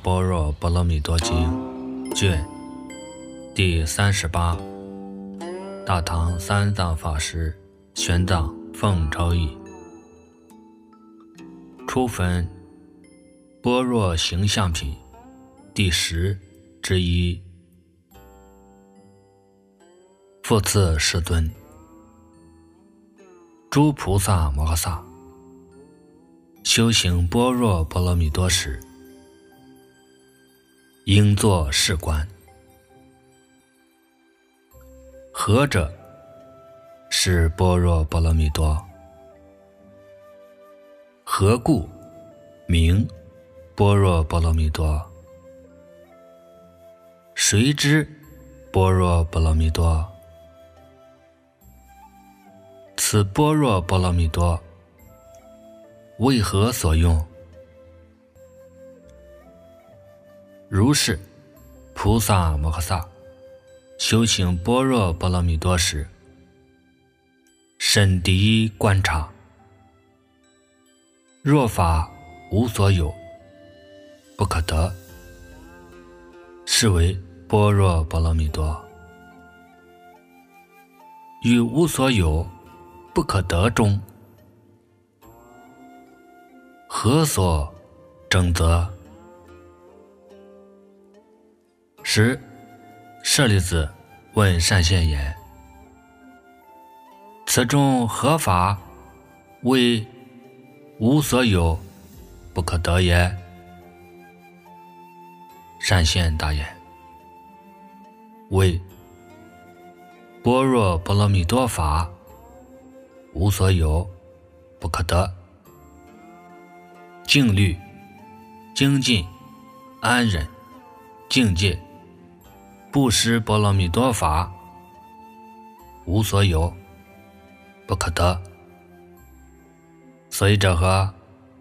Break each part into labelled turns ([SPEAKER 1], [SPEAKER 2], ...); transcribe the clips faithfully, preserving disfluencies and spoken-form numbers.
[SPEAKER 1] 般若波罗蜜多经》卷第三十八，大唐三藏法师玄奘奉诏译。初分般若形象品第十之一。复次世尊，诸菩萨摩诃萨修行般若波罗蜜多时，应作是观：何者是般若波罗蜜多？何故名般若波罗蜜多？谁知般若波罗蜜多？此般若波罗蜜多为何所用？如是菩萨摩诃萨修行般若波罗蜜多时，审敌观察，若法无所有，不可得，是为般若波罗蜜多。于无所有不可得中，何所争责？时舍利子问善现言：此中何法为无所有不可得也？善现答言：为般若波罗蜜多法无所有不可得，静虑、精进、安忍、境界、布施波罗蜜多法无所有不可得。所以者何？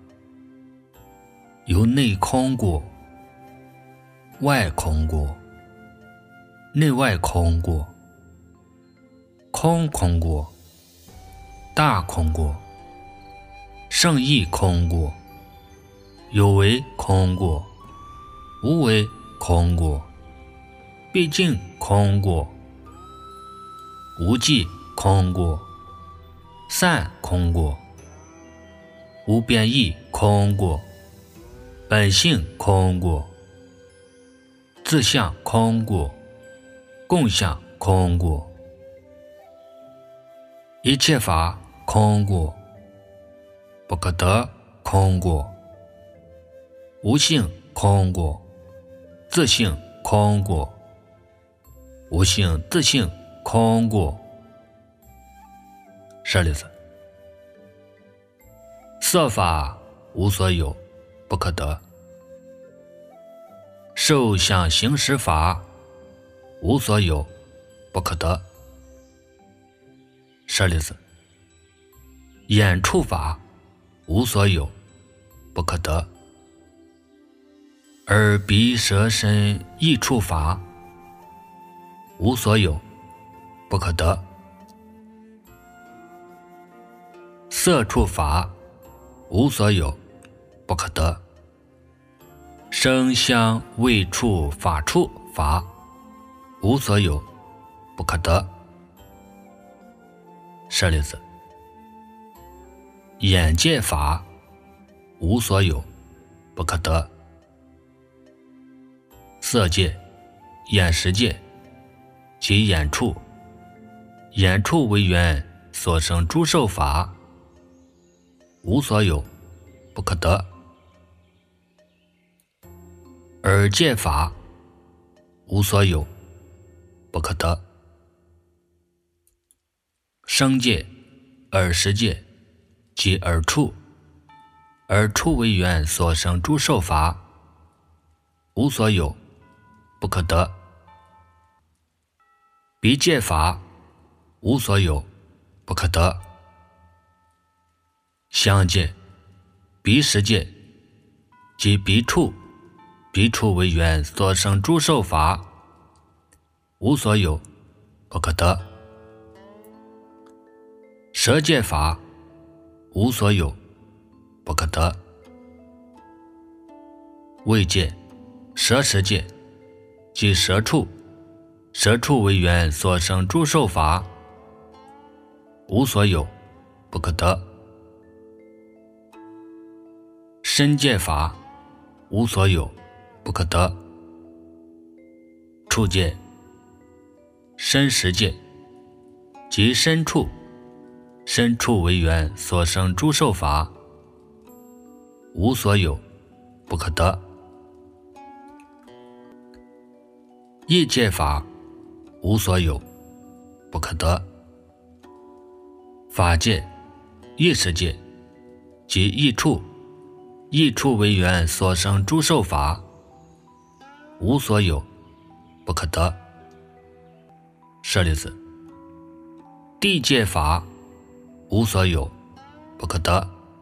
[SPEAKER 1] 由内空故，外空故，内外空故，空空故，大空故，圣意空故，有为空故，无为空故，毕竟空故，无记空故，散空故，无变异空故，本性空故，自相空故，共相空故，一切法空故，不可得空故，无性空故，自性空故，无性自性空故。舍利子，色法无所有不可得，受想行识法无所有不可得。舍利子，眼触法无所有不可得，耳鼻舌身意触法无所有不可得，色触法无所有不可得，声香味触法触法无所有不可得。舍利子，眼界法无所有不可得，色界、眼识界及眼触、眼触为缘所生诸受法无所有不可得，耳界法无所有不可得，声界、耳识界及耳触、耳触为缘所生诸受法无所有不可得，鼻界法无所有不可得，香界、鼻识界及鼻触、鼻触为缘所生诸受法无所有不可得，舌界法无所有不可得，味界、 舍世界，即舍处，舍处为缘所生诸受法，无所有，不可得。身界法，无所有，不可得。处界，身实界，即身处，身处为缘所生诸受法，无所有，不可得。意界法，无所有，不可得。法界，意识界，即意处，意处为缘所生诸受法，无所有，不可得。舍利子，地界法，无所有，不可得。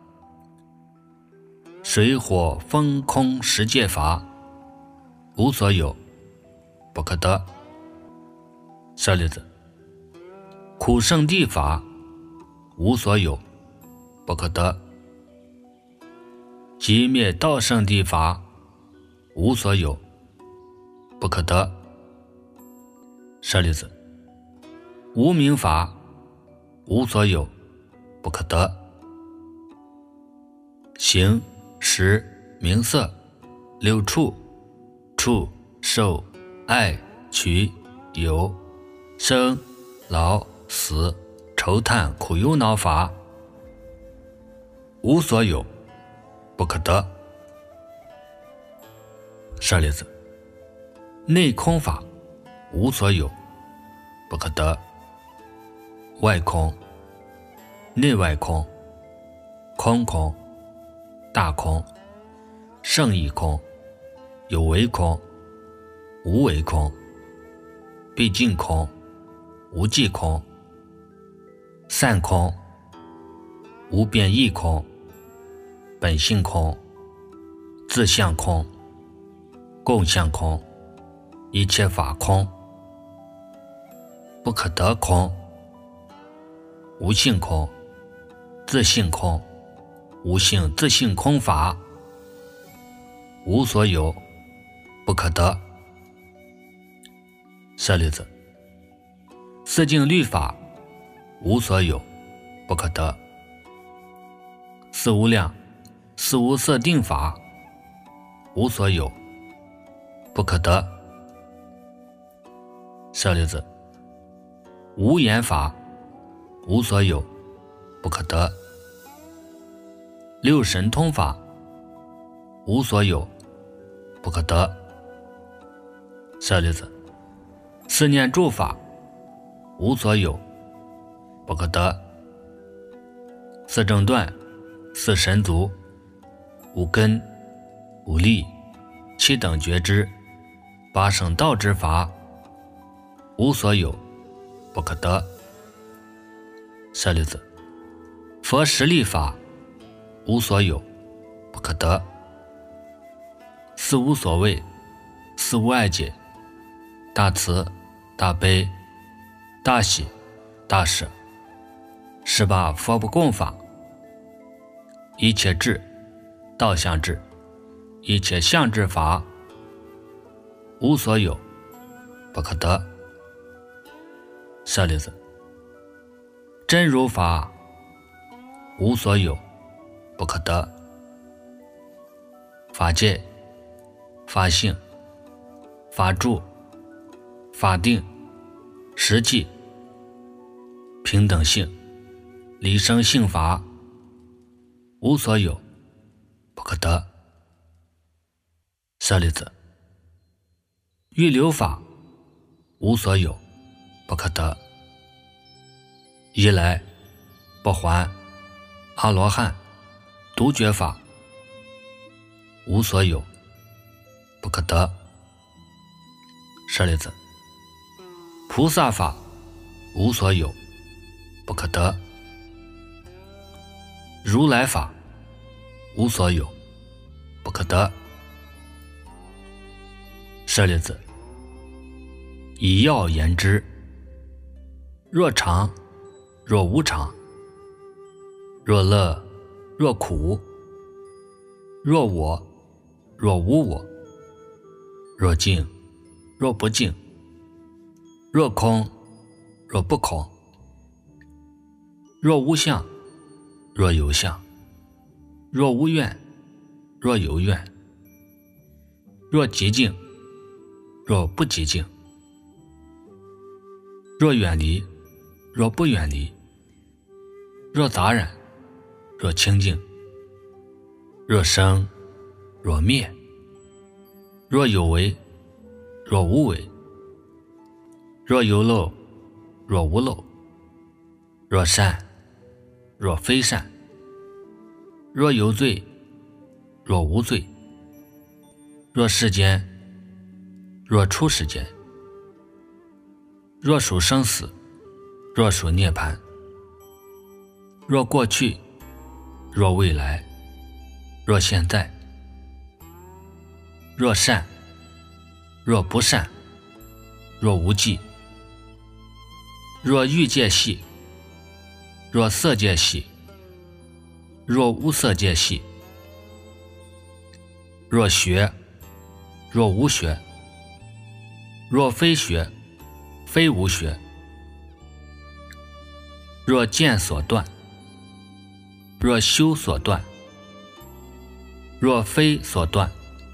[SPEAKER 1] 水火风空十界法，无所有，不可得。舍利子，苦圣地法，无所有，不可得。寂灭道圣地法，无所有，不可得。舍利子，无明法，无所有，不可得。形识名色六处，触受爱取有生老死愁叹苦忧恼法，无所有，不可得。舍利子，内空法，无所有，不可得。外空、内外空、空空、大空、圣义空、有为空、无为空、毕竟空、无际空、散空、无变异空、本性空、自相空、共相空、一切法空、不可得空、无性空、自性空、无性自性空法，无所有，不可得。舍利子，四境律法，无所有，不可得。四无量、四无色定法，无所有，不可得。舍利子，无言法，无所有，不可得。六神通法，无所有，不可得。舍利子，四念住法，无所有，不可得。四正断、四神足、五根、五力、七等觉知、八圣道之法，无所有，不可得。舍利子，佛实力法，无所有，不可得。四无所谓、四无碍解、大慈、大悲、大喜、大舍、十八佛不共法，一切智、道相智、一切相智法，无所有，不可得。舍利子，真如法，无所有，不可得。法界、法性、法住、法定、实际、平等性、离生性法，无所有，不可得。舍利子，预流法，无所有，不可得。一来、不还、阿罗汉、独觉法，无所有，不可得。舍利子，菩萨法，无所有，不可得。如来法，无所有，不可得。舍利子，以要言之，若常，若无常，若乐，若苦，若我，若无我， 若静若不静，若空若不空，若无相若有相，若无愿若有愿，若极静若不极静，若远离若不远离，若杂染若清净，若生若灭，若有为若无为，若有漏若无漏，若善若非善，若有罪若无罪，若世间若出世间，若属生死若属涅槃，若过去若未来，若现在，若善若不善，若无记，若欲界系若色界系，若无色界系，若学若无学，若非学非无学，若见所断若修所断，若非所断，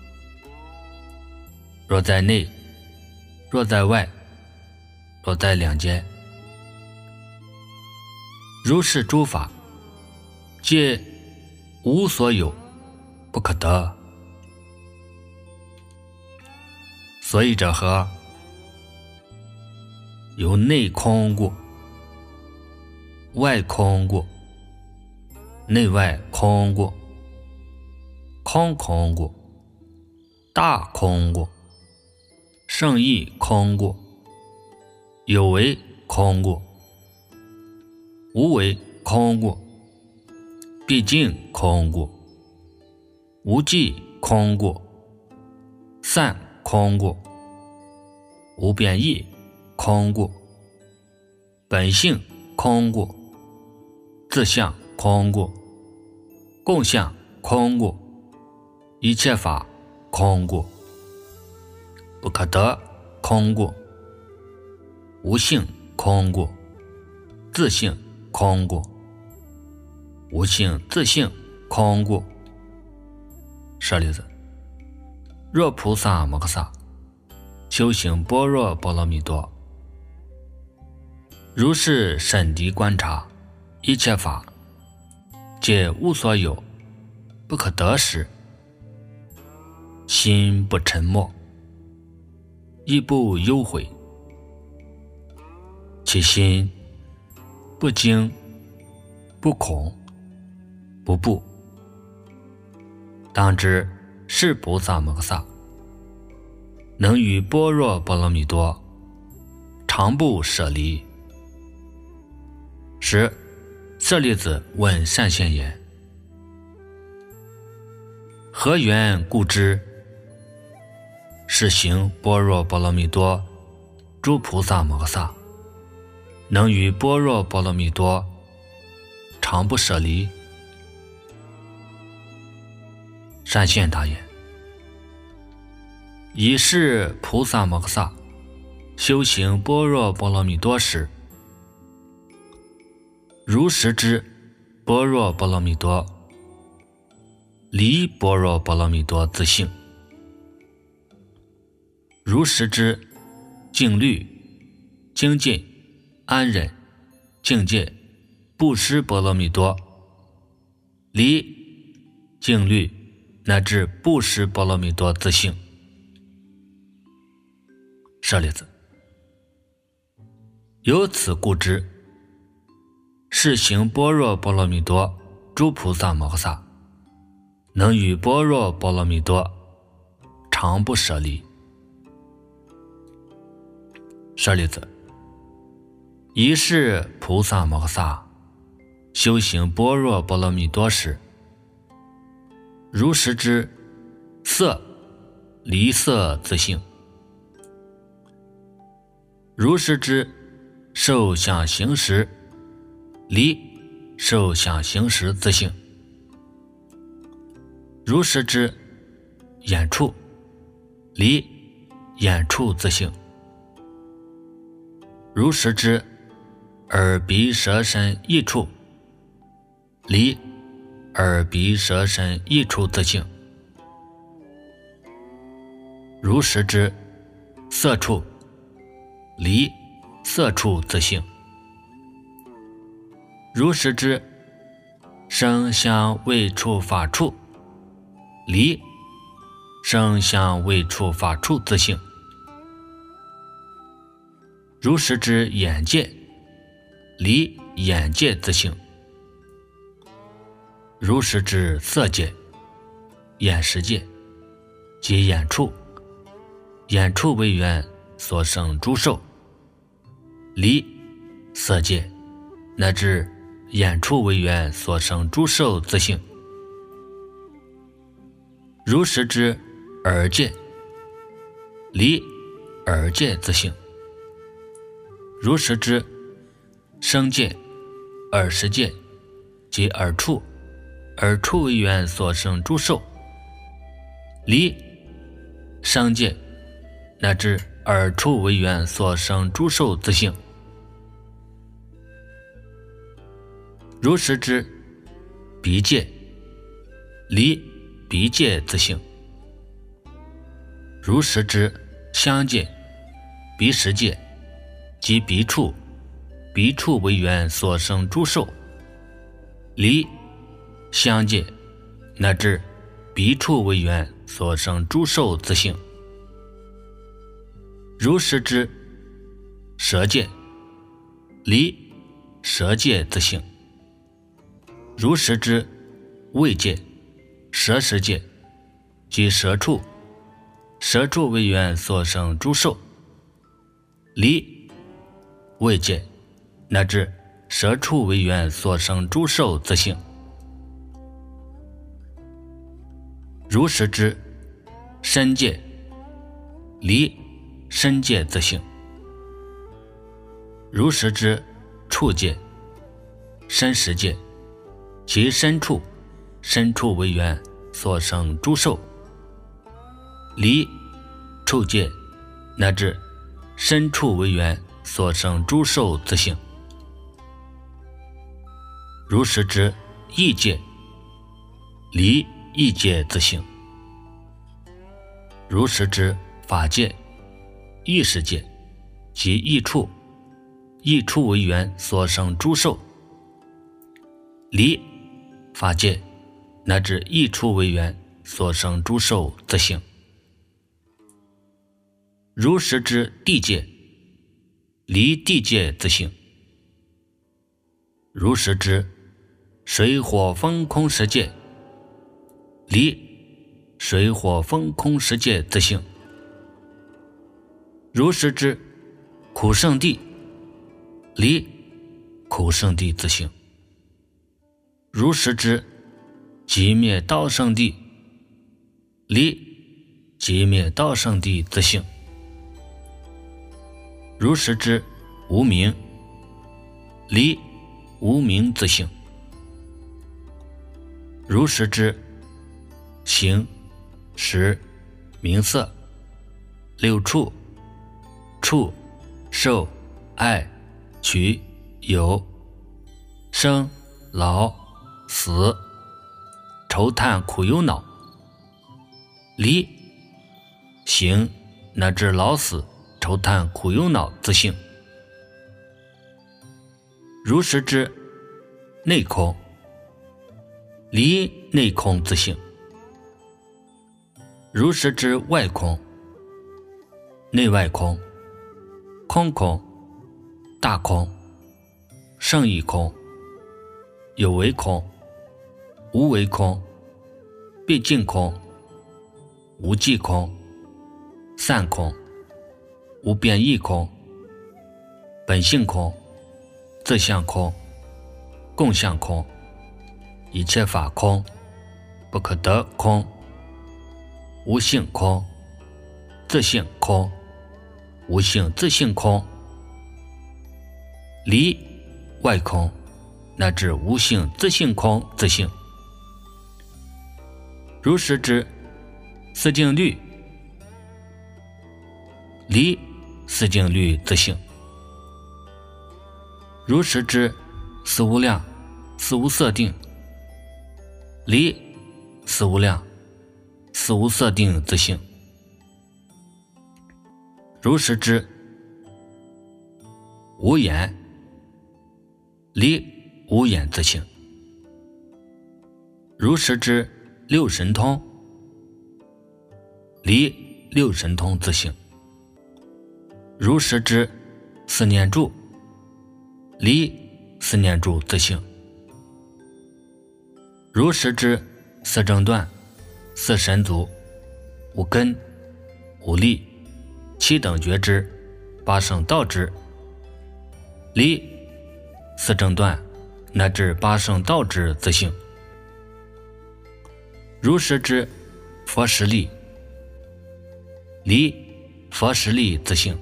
[SPEAKER 1] 若在内若在外，若在两间，如是诸法皆无所有不可得。所以者何？由内空过，外空过，内外空过，空空过，大空过，圣意空过，有为空过，无为空过，毕竟空过，无记空过，散空过，无变异空过，本性空过，自相空过，共相空过，一切法空过，不可得空过，无性空过，自性空过，无性自性空过。舍利子，若菩萨摩诃萨修行般若波罗蜜多，如是审谛观察一切法皆无所有不可得时，心不沉默，亦不忧悔，其心不惊不恐不怖，当知是菩萨摩诃萨能与般若波罗蜜多常不舍离。时舍利子问善现言：何缘故知是行般若波罗蜜多诸菩萨摩诃萨能与般若波罗蜜多常不舍离？善现答言：以是菩萨摩诃萨修行般若波罗蜜多时，如实知般若波罗蜜多离般若波罗蜜多自性，如实知静虑精进安忍境界布施波罗蜜多离静虑乃至布施波罗蜜多自性。舍利子，由此故知，是行般若波罗蜜多诸菩萨摩诃萨能与般若波罗蜜多常不舍离。舍利子，以是菩萨摩诃萨修行般若波罗蜜多时，如实知色离色自性，如实知受想行识离受想行识自性，如实知眼处离眼处自性。如实知耳鼻舌身意处，离耳鼻舌身意处自性。如实知色处，离色处自性。如实知声香味触法处，离声香味触法处自性。如实知眼界，离眼界自性。如实知色界，眼识界即眼处，眼处为缘所生诸受，离色界乃至眼处为缘所生诸受自性。如实知耳界，离耳界自性。如实知声界、耳识界即耳处，耳处为缘所生诸受，离声界乃至耳处为缘所生诸受自性。如实知鼻界，离鼻界自性。如实知香界、鼻识界即鼻处，鼻处为缘所生诸受，离香界乃至鼻处为缘所生诸受自性。如实知舌界，离舌界自性。如实知味界、舌识界即舌处，舌处为缘所生诸受，离味界乃至舌处为缘所生诸受自性。如实知身界，离身界自性。如实知触界、身识界即身处，身处为缘所生诸受，离触界乃至身处为缘所生诸受自性。如实知意界，离意界自性。如实知法界、意识界即意处，意处为缘所生诸受，离法界乃至意处为缘所生诸受自性。如实知地界，离地界自性。如实知水火风空识界，离水火风空识界自性。如实知苦圣地，离苦圣地自性。如实知寂灭道圣地，离寂灭道圣地自性。如实知无明，离无明自性。如实知形、识、名色、六处、触、受、爱、取、有、生、老、死、愁叹苦忧恼，离形乃至老死愁叹苦忧恼自性。如实知内空，离内空自性。如实知外空，内外空，空空、大空、圣义空、有为空、无为空、毕竟空、无际空、散空、无变异空、本性空、自相空、共相空、一切法空、不可得空、无性空、自性空、无性自性空，离外空乃至无性自性空自性。如实知四境律， 离四境律自性。如实知四无量四无色定，离四无量四无色定自性。如实知无眼离无眼自性。如实知六神通离六神通自性。如实知四念住离四念住自性。如实知四正断四神足五根五力七等觉知八圣道知离四正断乃至八圣道知自性。如实知佛实力离佛实力自性。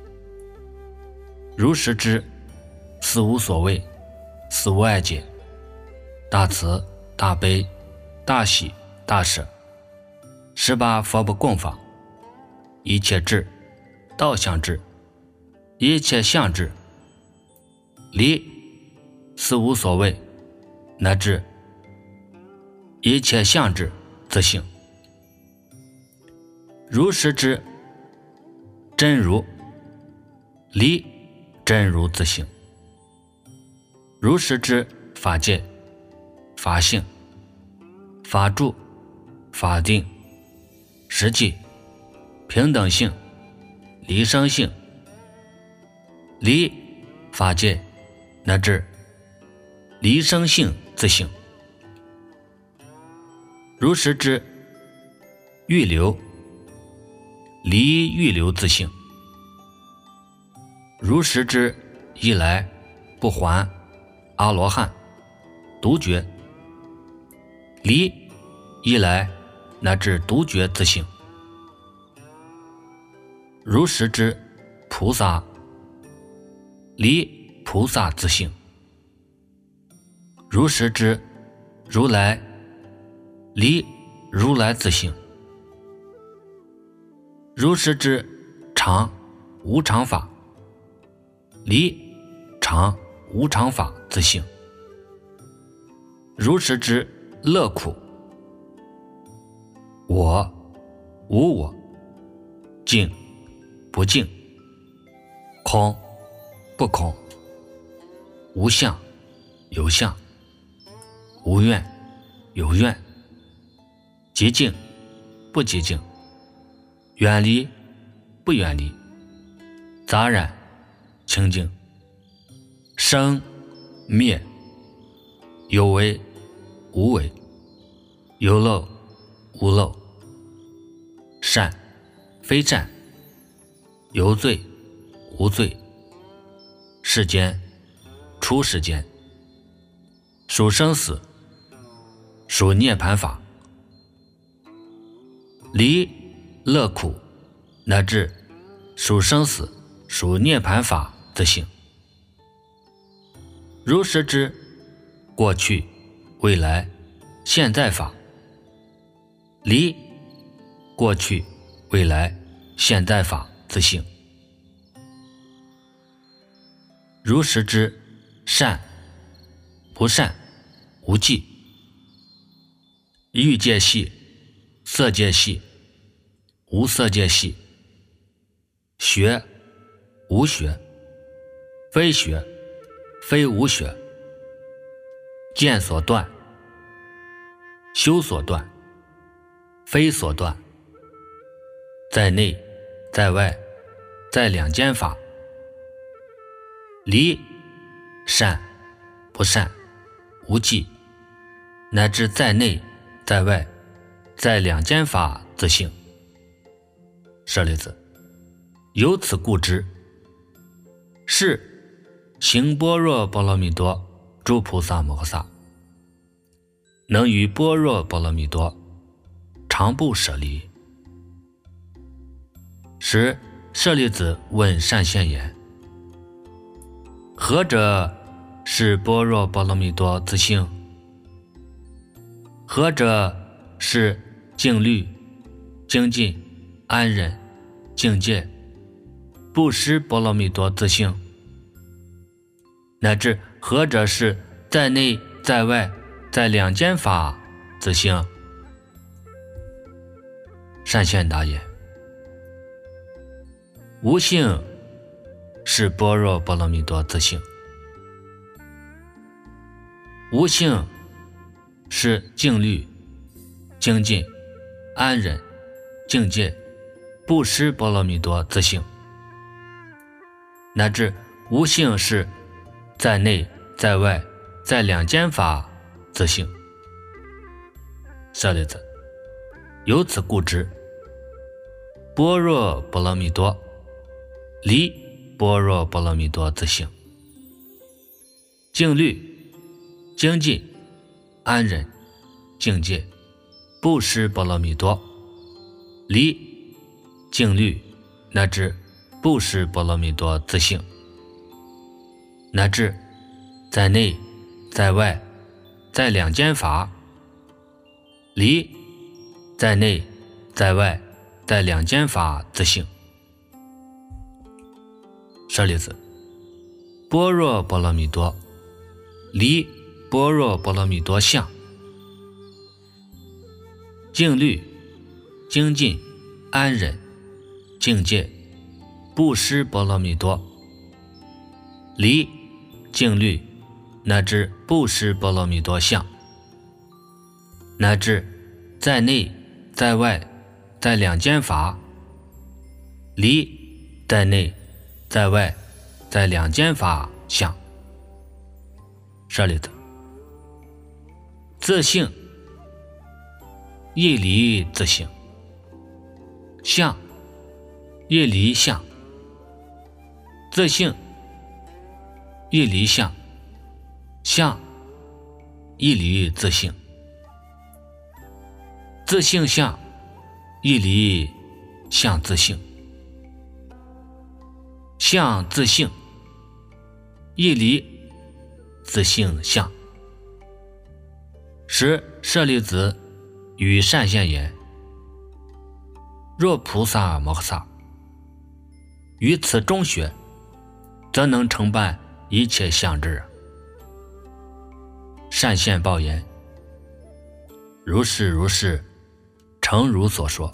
[SPEAKER 1] 如实知四无所谓四无碍解大慈大悲大喜大舍十八佛不共法一切智道相智一切相智离四无所谓乃至一切相智自性。如实知真如离真如自性。如实知法界法性法住法定实际平等性离生性离法界乃至离生性自性。如实知欲流离欲流自性。如实知一来不还阿罗汉独觉离一来乃至独觉自性。如实知菩萨离菩萨自性。如实知如来离如来自性。如实知常无常法离常无常法自性。如实知乐苦我无我净不净空不空无相有相无愿有愿极静不极静远离不远离杂染清净生灭有为无为有漏无漏善非善有罪无罪世间出世间属生死属涅盘法离乐苦乃至属生死属涅盘法自性。如实知过去未来现在法离过去未来现在法自性。如实知善不善无记欲界系色界系无色界系学无学非学非无学见所断修所断非所断在内在外在两间法离善不善无记乃至在内在外在两间法自性。舍利子，由此故知，是行般若波罗蜜多诸菩萨摩诃萨能于般若波罗蜜多常不舍离。时舍利子问善现言：何者是般若波罗蜜多自性？何者是静虑精进安忍境界不识波罗蜜多自性，乃至何者是在内在外在两间法自性。善现答言：无性是般若波罗蜜多自性，无性是静虑、精进、安忍、境界、不识波罗蜜多自性，乃至无性是在内在外在两间法自性。舍利子，由此故知，般若波罗蜜多离般若波罗蜜多自性，静虑、精进、安忍、境界、不识波罗蜜多离静虑乃至不识波罗蜜多自性，乃至在内在外在两间法离在内在外在两间法自性。舍利子，般若波罗蜜多离般若波罗蜜多相，静虑、精进、安忍、境界、不识波罗蜜多离静虑乃至不识波罗蜜多相，乃至在内在外在两间法离在内在外在两间法相。舍利子，自性亦离自性，相亦离相，自性亦离相，相亦离自性，自性相亦离相自性，相自性亦离自性相。时舍利子与善现言：若菩萨摩诃萨于此中学，则能承办一切相智。善现报言：如是如是，诚如所说。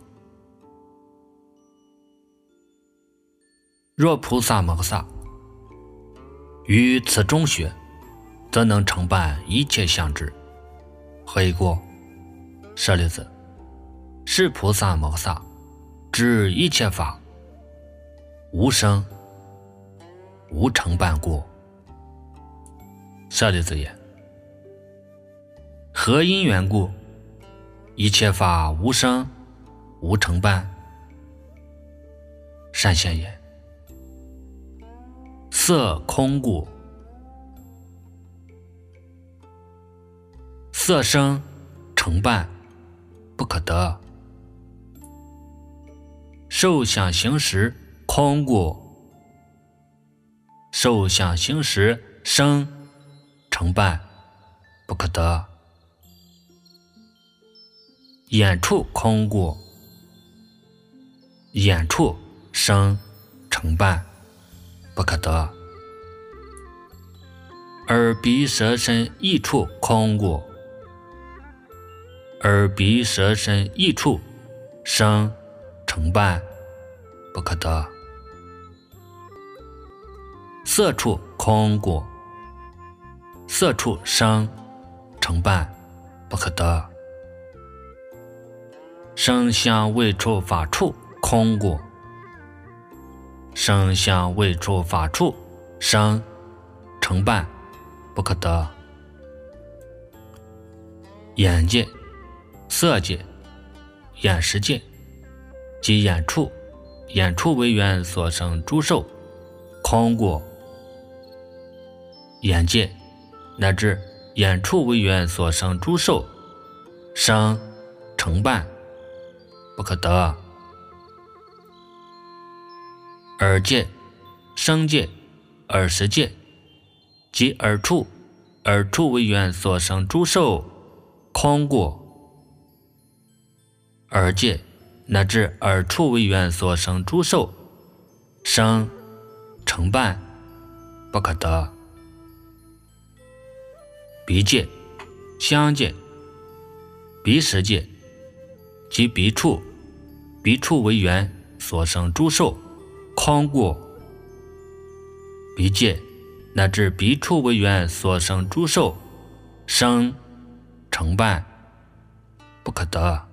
[SPEAKER 1] 若菩萨摩诃萨于此中学，则能承办一切相智。何以故？舍利子，是菩萨摩诃萨知一切法无生无承办故。舍利子言：何因缘故？一切法无生无承办。善现言：色空故。色生承办不可得。受想行识空故。受想行识生承办不可得。眼处空故。眼处生承办不可得。耳鼻舌身意处空故。耳鼻舌身意处生承办不可得。色处空故。色处生承办不可得。声香味触法处空故。声香味触法处生承办不可得。眼界、色界、眼识界及眼处、眼处为缘所生诸受空故。眼界乃至眼处为缘所生诸受生承办不可得。耳界、声界、耳识界及耳处、耳处为缘所生诸受空故。耳界乃至耳处为缘所生诸受生成办不可得。鼻界、香界、鼻识界即鼻处，鼻处为缘所生诸受，空过。鼻界乃至鼻处为缘所生诸受，生成办不可得。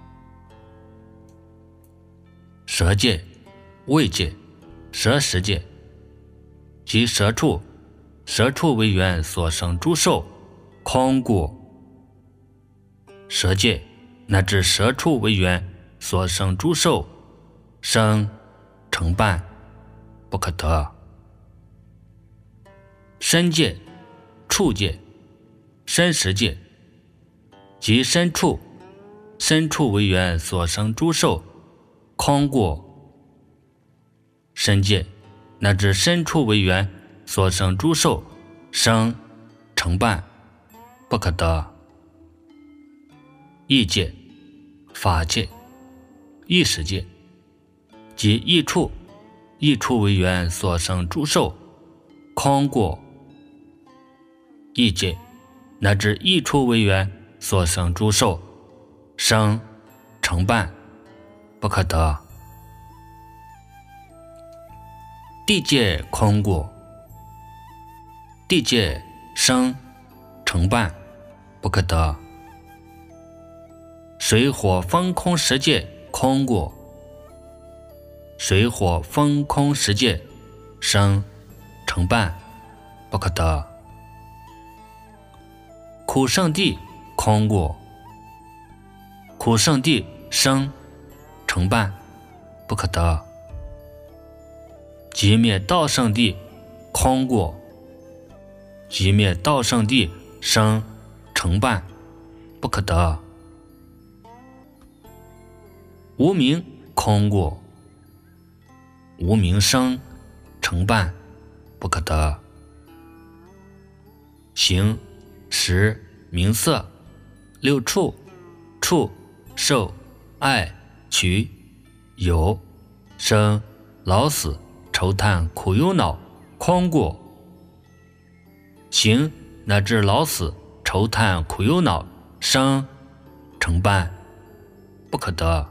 [SPEAKER 1] 舌界、味界、舌识界即舌处，舌处为缘所生诸受，空过。舌界乃至舌处为缘所生诸受，生成办不可得。身界、触界、身识界即身处，身处为缘所生诸受，空过。身界乃至身处为缘所生诸受，生成办不可得。意界、法界、意识界即意处，意处为缘所生诸受，空过。意界乃至意处为缘所生诸受，生成办不可得。地界空过，地界生成办不可得。水火风空十界空过，水火风空十界生成办不可得。苦圣地空过，苦圣地生成办不可得。即灭道圣地空过，即灭道圣地生成办不可得。无明空过，无明生成办不可得。形、识、名色、六处、触、受、爱、取、有、生、老死、愁叹、苦忧恼空过。形乃至老死、愁叹、苦忧恼生成办不可得。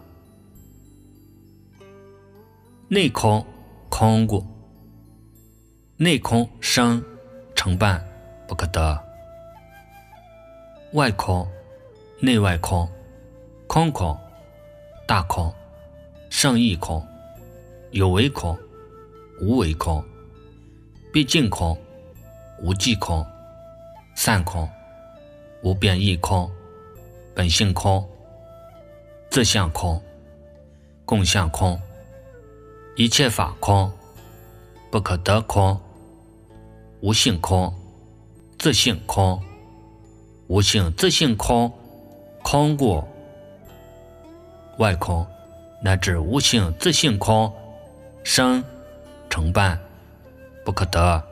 [SPEAKER 1] 内空空过，内空生成办不可得。外空、内外空、空空、大空、圣意空、有为空、无为空、毕竟空、无际空、散空、无变异空、本性空、自相空、共相空、一切法空、不可得空、无性空、自性空、无性自性空空过。外空乃至无性自性空生成办不可得。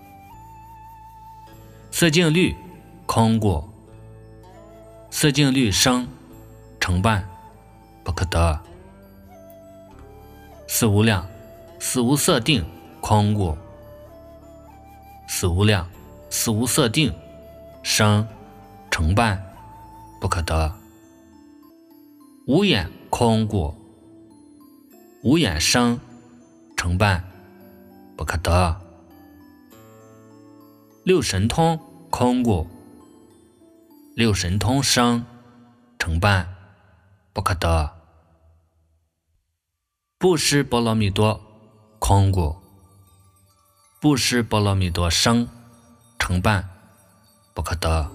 [SPEAKER 1] 色净律空过，色净律生成办不可得。四无量、四无色定空过，四无量、四无色定生成办不可得。无眼空过，无眼生成办不可得。六神通空过，六神通生成办不可得。布施波罗蜜多空过，布施波罗蜜多生成办不可得。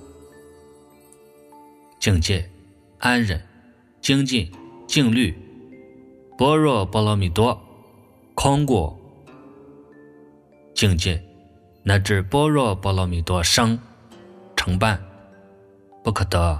[SPEAKER 1] 境界、安忍、精进、静虑、般若波罗蜜多空过。境界乃至般若波罗蜜多生成办不可得。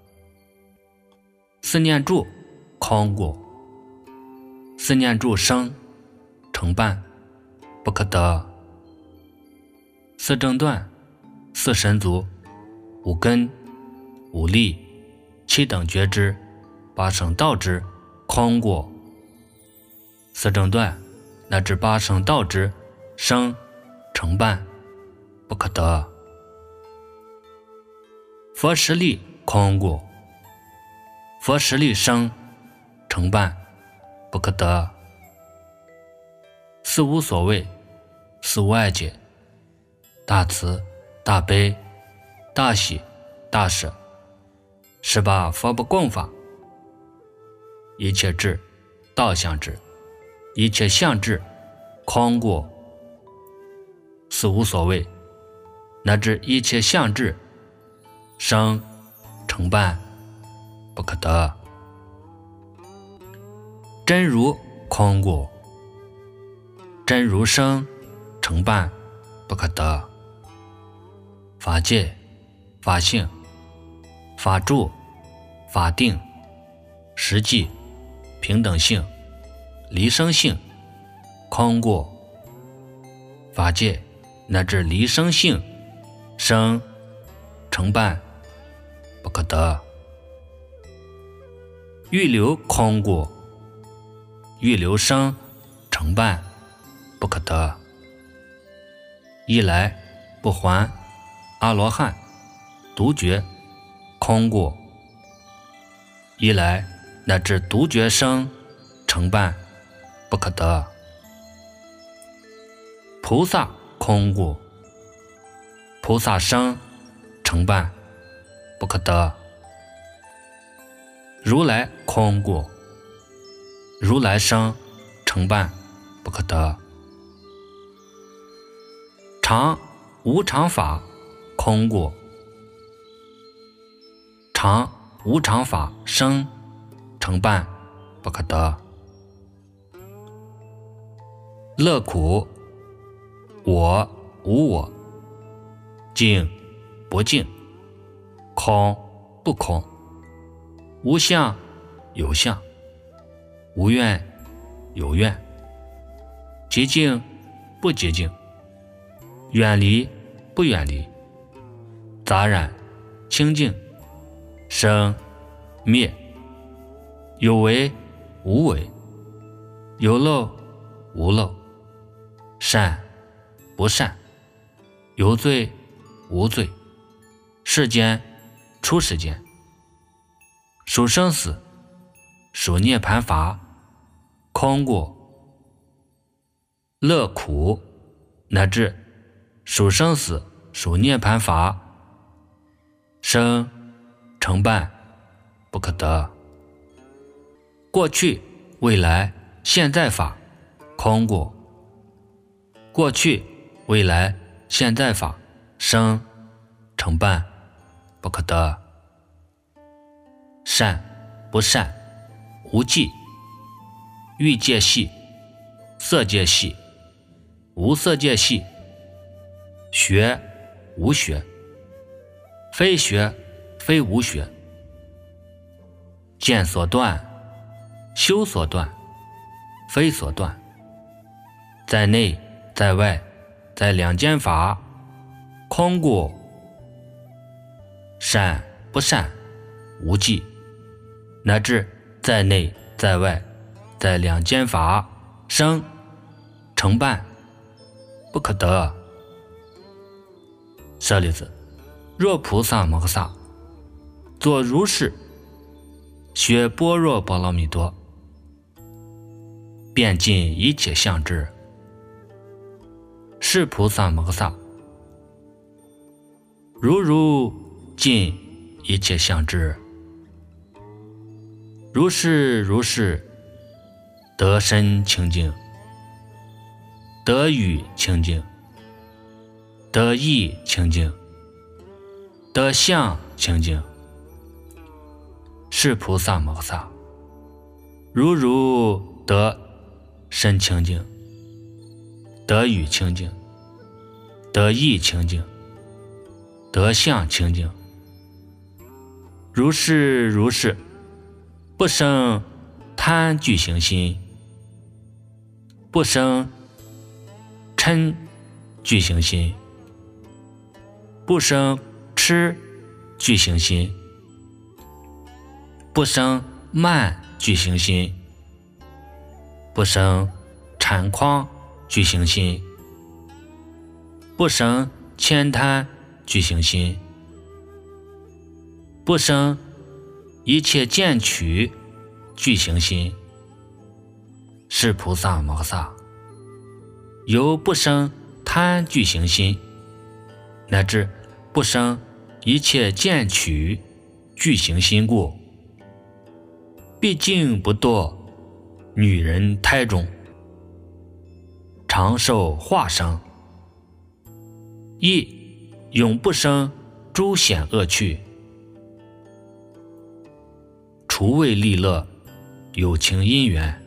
[SPEAKER 1] 四念住空过，四念住生成办不可得。四正断、四神足、五根、五力、七等觉知、八圣道之空过。四正断乃至八圣道之生成办，不可得。佛实力空故，佛实力生成办，不可得。四无所谓，四无碍解，大慈大悲大喜大舍，十八佛不共法，一切智道相智，一切相智空故，四无所谓，乃至一切相智生成办，不可得。真如空故，真如生成办，不可得。法界法性法住法定实际平等性离生性空故，法界乃至离生性生成办，不可得。欲流空故，欲流生成办，不可得。一来不还阿罗汉独觉空故，一来乃至独觉生成办，不可得。菩萨空故，菩萨生成办，不可得。如来空故，如来生成办，不可得。常无常法空故，常无常法生成办，不可得。乐苦我无我，净不净，空不空，无相有相，无愿有愿，极静不极静，远离不远离，杂染清净，生灭，有为无为，有漏无漏，善不善，有罪无罪，世间出世间，属生死属涅盘法空故。乐苦乃至属生死属涅盘法生成办，不可得。过去未来现在法空故，过去未来现在法生成办，不可得。善不善无记，欲界系色界系无色界系，学无学，非学非无学，见所断修所断非所断，在内在外在两间法空故。善不善无记，乃至在内在外在两间法生成办，不可得。舍利子，若菩萨摩诃萨作如是学般若波罗蜜多，遍尽一切相智，是菩萨摩诃萨如如尽一切相智，如是如是得身清净，得语清净，得意清净，得相清净，是菩萨摩诃萨如如得身清净，得语清净，得意清净，得相清净，如是如是不生贪具行心，不生嗔具行心，不生痴具行心，不生慢具行心，不生产况具行心，不生浅贪具行心，不生一切见取具行心，是菩萨摩诃萨。由不生贪具行心，乃至不生一切见取具行心故，毕竟不堕女人胎中，长寿化生，亦永不生诸险恶趣，除为利乐有情因缘，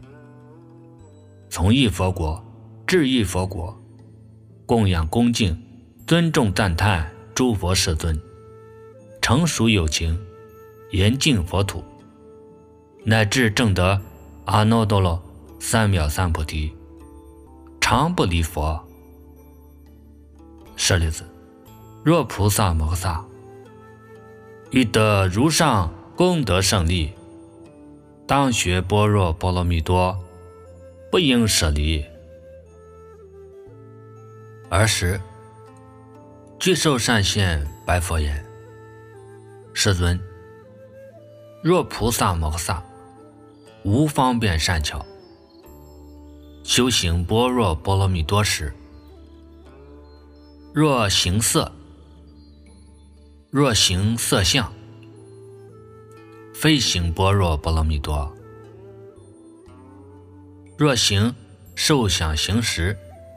[SPEAKER 1] 从一佛国至一佛国，供养恭敬尊重赞叹诸佛世尊，成熟有情，严净佛土，乃至证得阿耨多罗三藐三菩提，常不离佛。舍利子，若菩萨摩诃萨欲得如上功德胜利，当学般若波罗蜜多，不应舍离。尔时具寿善现白佛言：世尊，若菩萨摩诃萨无方便善巧，修行般若波罗蜜多时，若行色，若行色相，非行般若波罗蜜多；若行受想行识，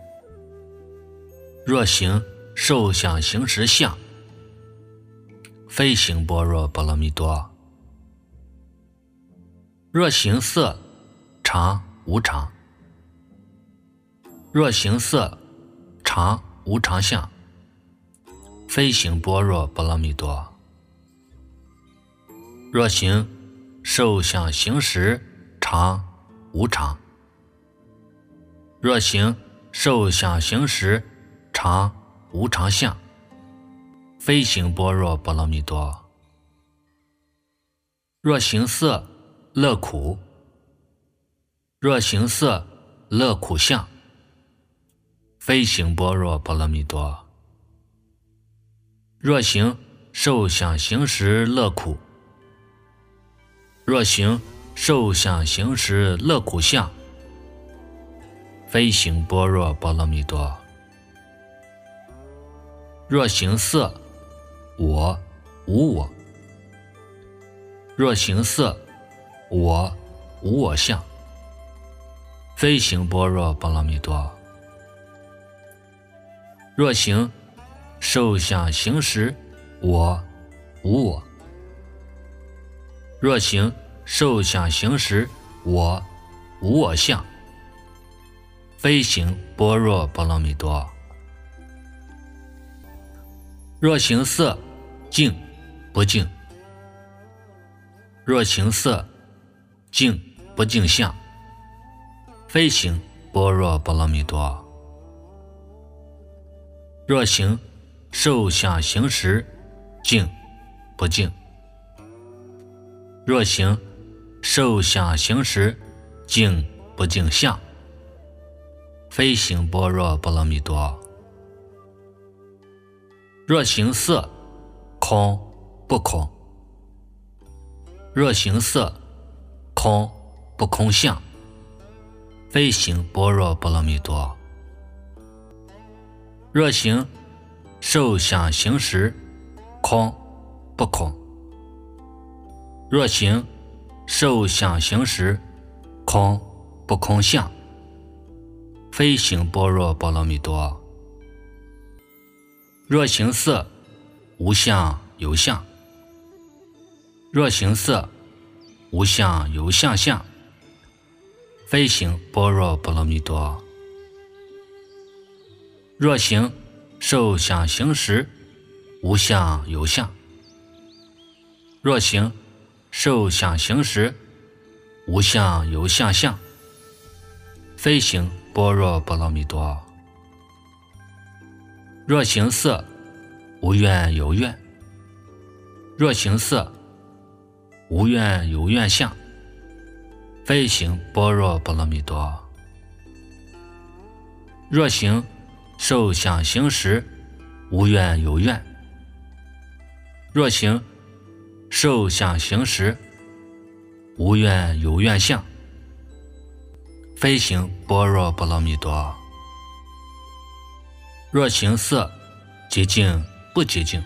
[SPEAKER 1] 若行受想行识相，非行般若波罗蜜多；若行色常无常，若行色常无常相，非行般若波罗蜜多；若行受想行识常无常，若行受想行识常无常相，非行般若波罗蜜多；若行色乐苦，若行色乐苦相，非行般若波罗蜜多；若行受想行识乐苦，若行受想行识乐苦相，非行般若波罗蜜多；若行色我无我，若行色我无我相，非行般若波罗蜜多；若行受想行识我无我，若行受想行识我无我相，非行般若波罗蜜多；若行色净不净，若行色净不净相，非行般若波罗蜜多；若行受想行识净不净，若行受想行识净不净相，非行般若波罗蜜多；若行色空不空，若行色空不空相，非行般若波罗蜜多；若行受想行识空不空，若行受想行识空不空相，非行般若波罗蜜多；若行色无相有相，若行色无相有相相，非行般若波罗蜜多；若行受想行识无相有相，若行受想行识无相有相相，非行般若波罗蜜多；若行色无愿有愿，若行色无愿有愿相，非行般若波罗蜜多； 若行受想行识，无怨有怨。若行受想行识，无怨有怨相，非行般若波罗蜜多。若行色极净不极净，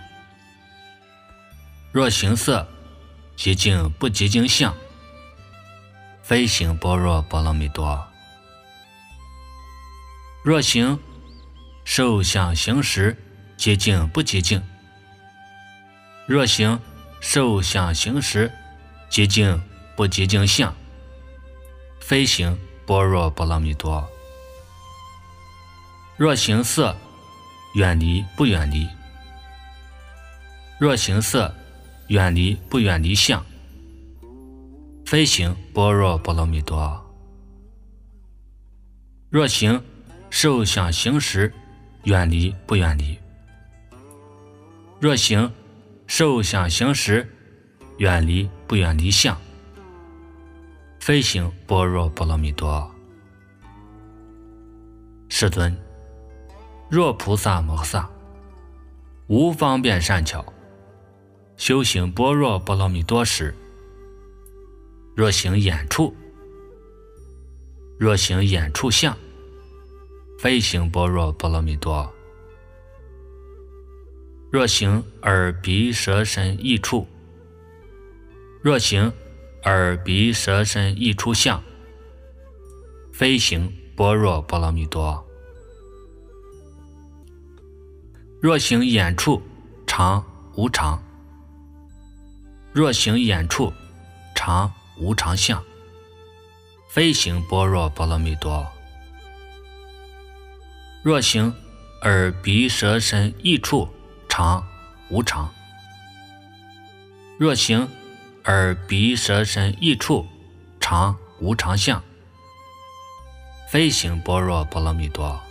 [SPEAKER 1] 若行色极净不极净相，非行般若波罗蜜多。若行受想行识极净不极净，若行受想行识极净不极净相，非行般若波罗蜜多。若行色远离不远离，若行色远离不远离相，非行般若波罗蜜多。若行受想行识远离不远离，若行受想行识远离不远离相，非行般若波罗蜜多。世尊，若菩萨摩诃萨无方便善巧修行般若波罗蜜多时，若行眼处，若行眼处相，非行般若波罗蜜多。若行耳鼻舌身意处，若行耳鼻舌身意处相，非行般若波罗蜜多。若行眼处常无常，若行眼处常无常相，非行般若波罗蜜多。若行耳鼻舌身意处常无常，若行耳鼻舌身意处常无常相，非行般若波罗蜜多。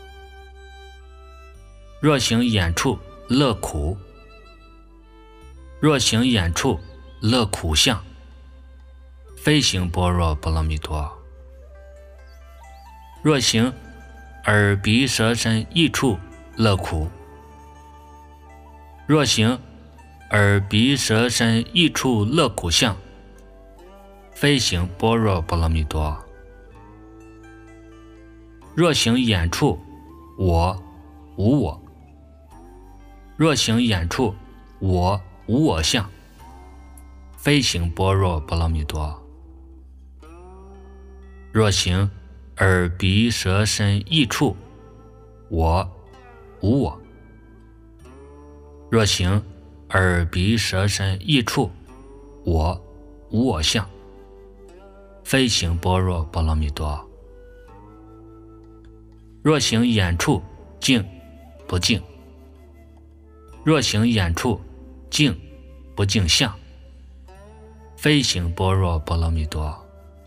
[SPEAKER 1] 若行眼处乐苦，若行眼处乐苦相，非行般若波罗蜜多。若行耳鼻舌身意处乐苦，若行耳鼻舌身意处乐苦相，非行般若波罗蜜多。若行眼处我无我，若行眼处我无我相，非行般若波罗蜜多。若行耳鼻舌身意处我无我，若行耳鼻舌身意处我无我相，非行般若波罗蜜多。若行眼处净不净，若行眼处净不净相，非行般若波罗蜜多。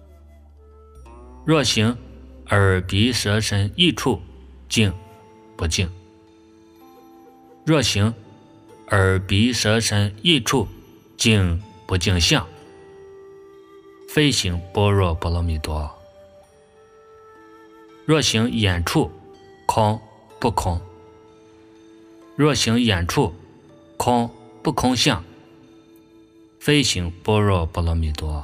[SPEAKER 1] 若行耳鼻舌身意处净不净，若行耳鼻舌身意处净不净相，非行般若波罗蜜多。若行眼处空不空，若行眼处空不空相，非行般若波罗蜜多。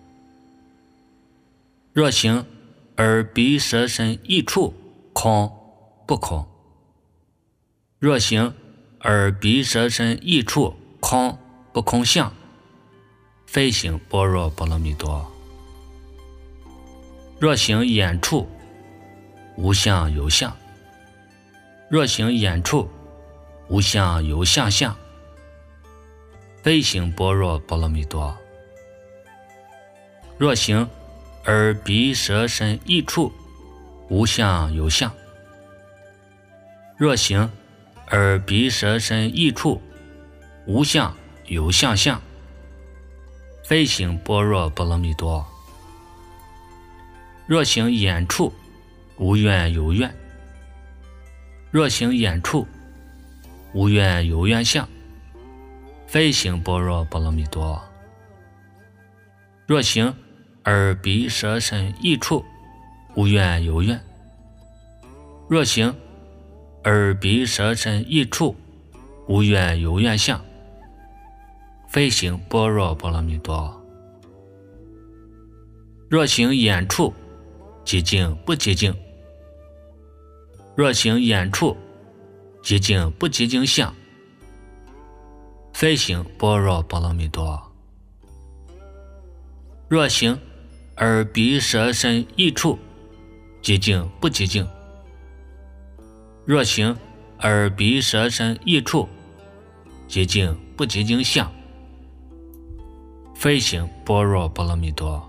[SPEAKER 1] 若行耳鼻舌身意处空不空，若行耳鼻舌身意处空不空相，非行般若波罗蜜多。若行眼处无相有相，若行眼处无相有相相，非行般若波罗蜜多。若行耳鼻舌身意处无相有相，若行耳鼻舌身意处无相有相相，非行般若波罗蜜多。若行眼处无怨有怨，若行眼处无怨有怨相，非行般若波罗蜜多。若行耳鼻舌身意处无怨有怨， 若行而彼舍身一处，无愿有愿相，非行般若波罗蜜多。若行眼处，寂静不寂静？若行眼处，寂静不寂静相，非行般若波罗蜜多。若行而彼舍身一处，寂静不寂静？若行而彼舍身一处，寂静不寂静相，非行般若波罗蜜多。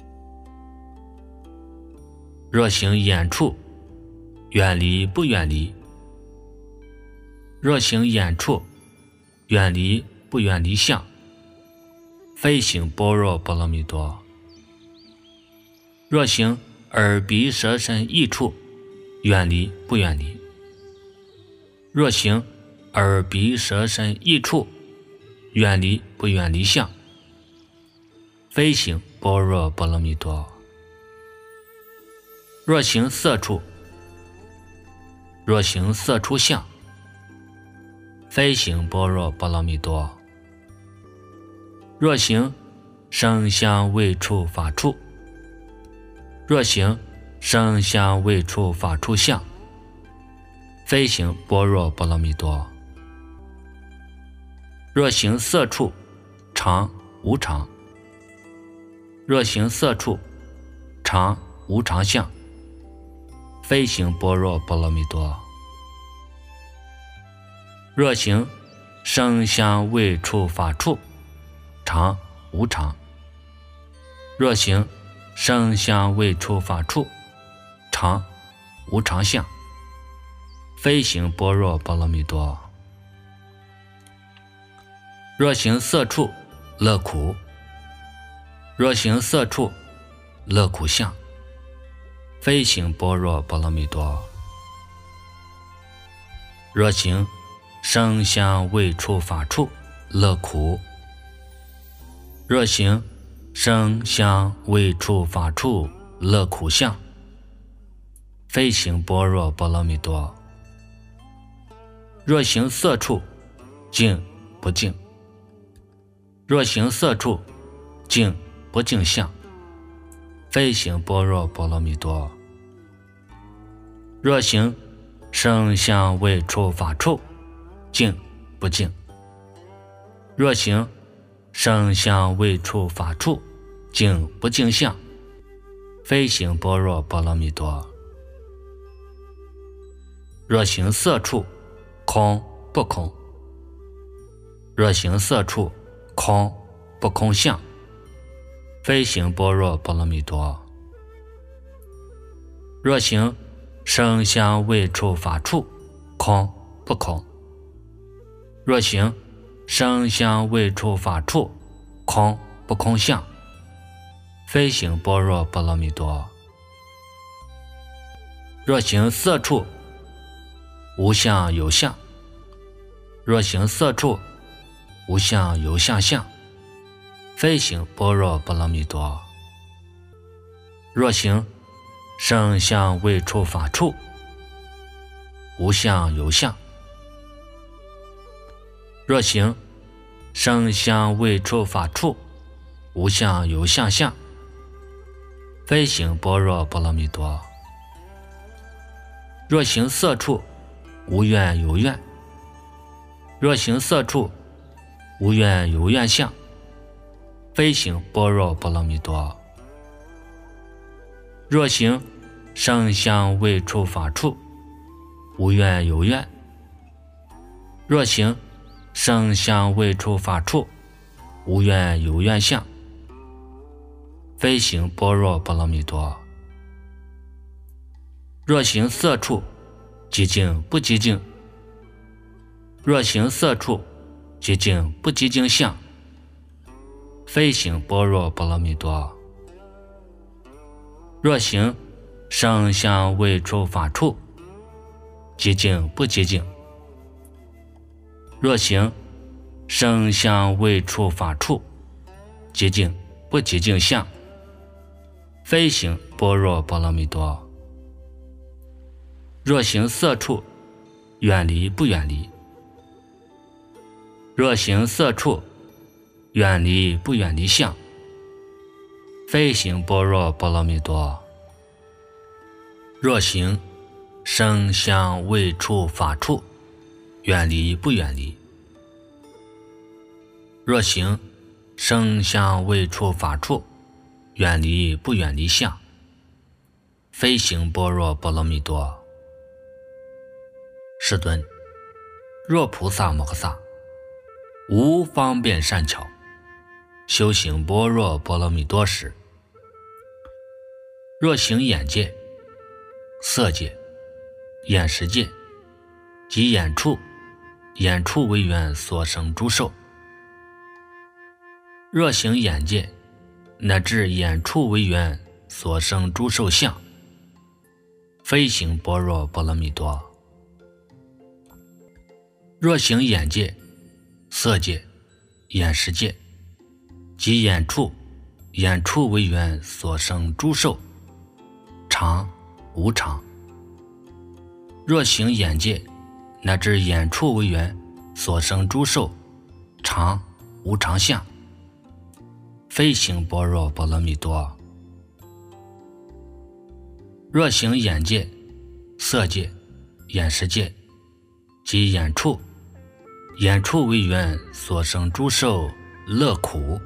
[SPEAKER 1] 若行眼处，远离不远离？若行眼处，远离不远离相，非行般若波罗蜜多。若行而彼舍身一处，远离不远离？若行而彼舍身一处，远离不远离相，非行般若波罗蜜多。若行色处，若行色处相，非行般若波罗蜜多。若行声香味触法处，若行声香味触法处相，非行般若波罗蜜多。若行色处，常无常？若行色处，常无常相，非行般若波罗蜜多。若行声香味触法处，常无常？若行声香味触法处，常无常相，非行般若波罗蜜多。若行色处，乐苦？若行色处，乐苦相，非行般若波罗蜜多。若行声香味触法处，乐苦？若行声香味触法处，乐苦相，非行般若波罗蜜多。若行色处，静不静？若行色处，静不静相，非行般若波罗蜜多。若行声香味触法处，静不静？若行声香味触法处，静不静相，非行般若波罗蜜多。若行色处，空不空？若行色处，空不空相，非行般若波罗蜜多。若行声香味触法处，空不空？若行声香味触法处，空不空相，非行般若波罗蜜多。若行色处，无相有相？若行色处，无相有相相，非行般若波罗蜜多。若行声香味触法处，无相有相？若行声香味触法处，无相有相相，非行般若波罗蜜多。若行色处，无愿有愿？若行色处，无愿有愿相，非行般若波罗蜜多。若行声香味触法处，无愿有愿？若行声香味触法处，无愿有愿相，非行般若波罗蜜多。若行色处，寂静不寂静？若行色处，寂静不寂静相，非行般若波罗蜜多。若行声香味触法处，寂静不寂静？若行声香味触法处，寂静不寂静相，非行般若波罗蜜多。 若行色处，远离不远离？若行色处，远离不远离相？非行般若波罗蜜多。若行声香味触法处，远离不远离？若行声香味触法处，远离不远离相？非行般若波罗蜜多。世尊，若菩萨摩诃萨无方便善巧修行般若波罗蜜多时，若行眼界、色界、眼识界及眼处、眼处为缘所生诸受，若行眼界乃至眼处为缘所生诸受相，非行般若波罗蜜多。若行眼界、色界、眼识界及眼处、眼处为缘所生诸受，常无常。若行眼界乃至眼处为缘所生诸受，常无常相，非行般若波罗蜜多。若行眼界、色界、眼识界及眼处、眼处为缘所生诸受乐苦，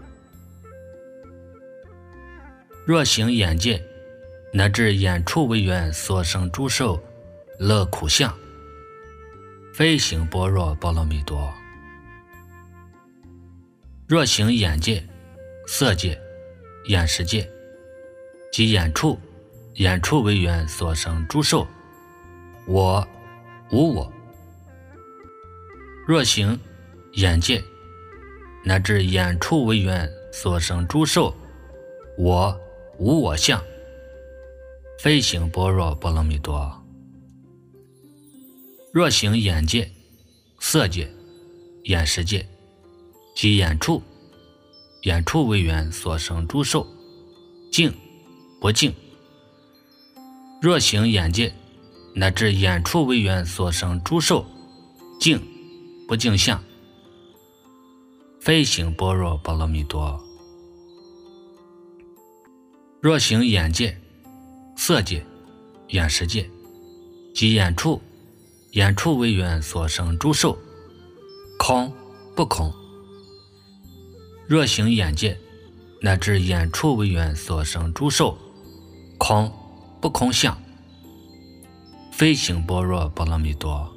[SPEAKER 1] 若行眼界乃至眼处为缘所生诸受乐苦相，非行般若波罗蜜多。若行眼界、色界、眼识界及眼处、眼处为缘所生诸受我无我，若行眼界乃至眼处为缘所生诸受我无我相，非行般若波罗蜜多。若行眼界、色界、眼识界及眼处、眼处为缘所生诸受净不净，若行眼界乃至眼处为缘所生诸受净不净相，非行般若波罗蜜多。若行眼界、色界、眼识界及眼处、眼处为缘所生诸受空不空，若行眼界乃至眼处为缘所生诸受空不空相，非行般若波罗蜜多。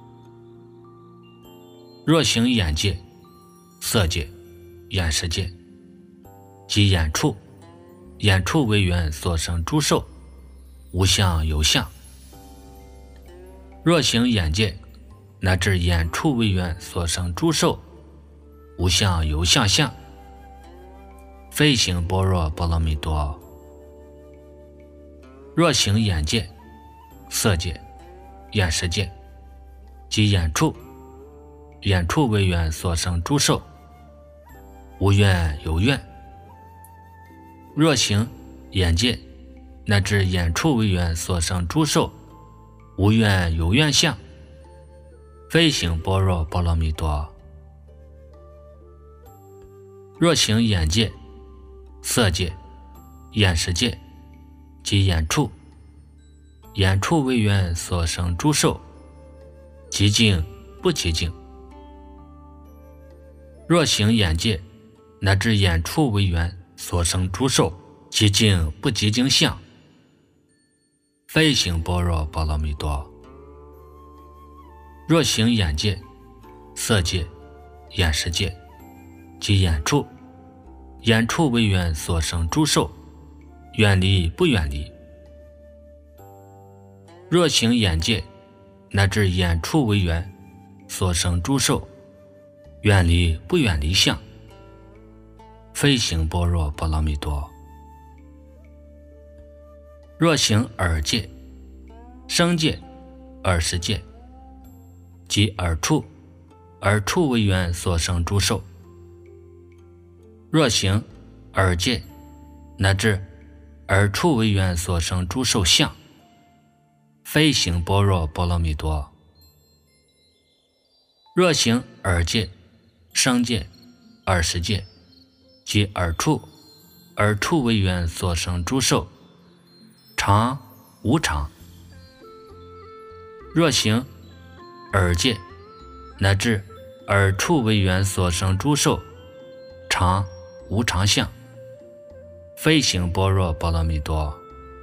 [SPEAKER 1] 若行眼界、色界、眼识界及眼处、眼处为缘所生诸受无相有相，若行眼界乃至眼处为缘所生诸受无相有相相，非行般若波罗蜜多。若行眼界、色界、眼识界及眼处、眼处为缘所生诸受无愿有愿，若行眼界乃至眼处为缘所生诸受无愿有愿相，非行般若波罗蜜多。若行眼界、色界、眼识界及眼处、眼处为缘所生诸受极净不极净，若行眼界乃至眼处为缘所生诸受极净不极净相，非行般若波罗蜜多。若行眼界、色界、眼识界及眼处、眼处为缘所生诸受远离不远离？若行眼界乃至眼处为缘所生诸受远离不远离相，非行般若波罗蜜多。若行耳界、声界、耳识界及耳处、耳处为缘所生诸受，若行耳界乃至耳处为缘所生诸受相， 非行般若波罗蜜多。若行耳界、声界、耳识界，即耳处、耳处为缘所生诸受，常无常。若行耳界乃至耳处为缘所生诸受，常无常相，非行般若波罗蜜多。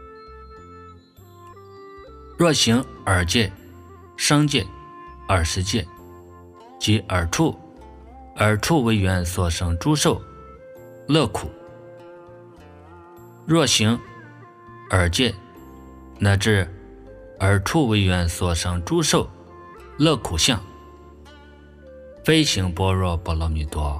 [SPEAKER 1] 若行耳界、声界、耳识界，即耳处、耳处为缘所生诸受，乐苦。若行耳界乃至耳处为缘所生诸受，乐苦相，非行般若波罗蜜多。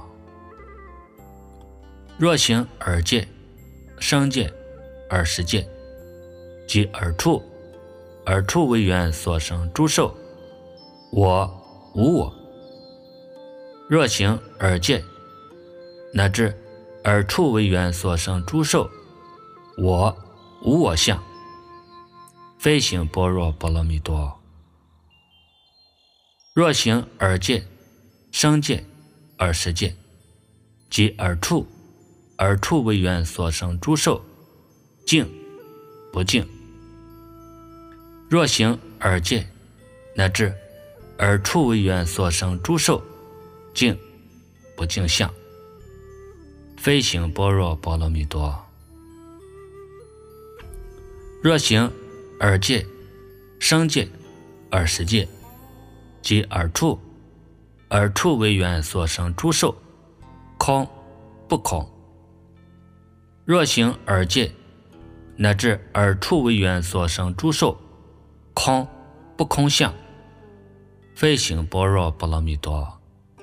[SPEAKER 1] 若行耳界、声界、耳识界，即耳处、耳处为缘所生诸受，我无我。若行耳界乃至耳处为缘所生诸受，我无我相，非行般若波罗蜜多。若行耳界、声界、耳识界，即耳处、耳处为缘所生诸受，净不净。若行耳界乃至耳处为缘所生诸受，净不净相，非行般若波罗蜜多。若行耳界、声界、耳识界，即耳处、耳处为缘所生诸受，空不空。若行耳界乃至耳处为缘所生诸受，空不空相，非行般若波罗蜜多。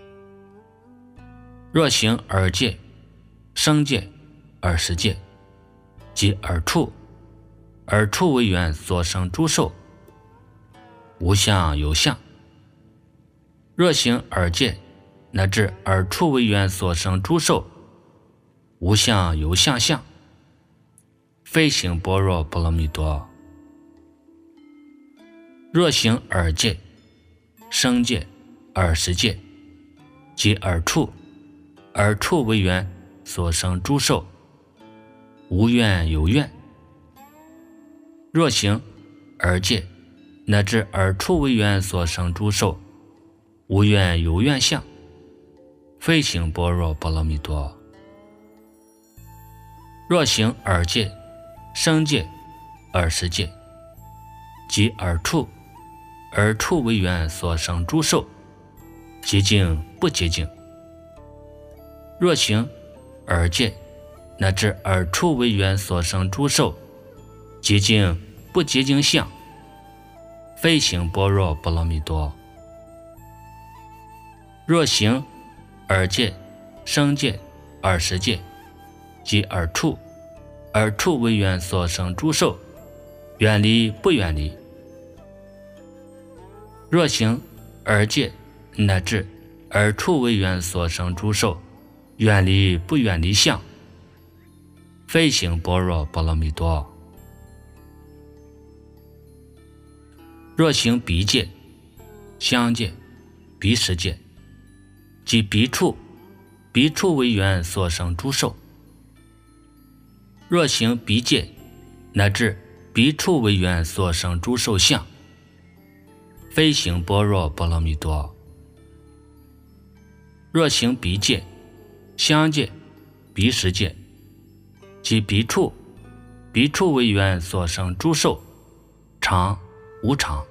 [SPEAKER 1] 若行耳界、声界、耳识界，即耳处、耳处为缘所生诸受，无相有相。若行耳界乃至耳处为缘所生诸受，无相有相相，非行般若波罗蜜多。若行耳界、声界、耳识界，即耳处、耳处为缘所生诸受，无愿有愿。若行耳界乃至耳处为缘所生诸受，无愿有愿相，非行般若波罗蜜多。若行耳界、声界、耳识界，即耳处、耳处为缘所生诸受，洁净不洁净。若行耳界乃至耳处为缘所生诸受，洁净不洁净相，非行般若波罗蜜多。若行耳界、声界、耳识界，即耳处、耳处为缘所生诸受，远离不远离。若行耳界乃至耳处为缘所生诸受，远离不远离相，非行般若波罗蜜多。若行鼻界、香界、鼻识界，即鼻处、鼻处为缘所生诸受。若行鼻界乃至鼻处为缘所生诸受相，非行般若波罗蜜多。若行鼻界、香界、鼻识界，即鼻处、鼻处为缘所生诸受，常无常。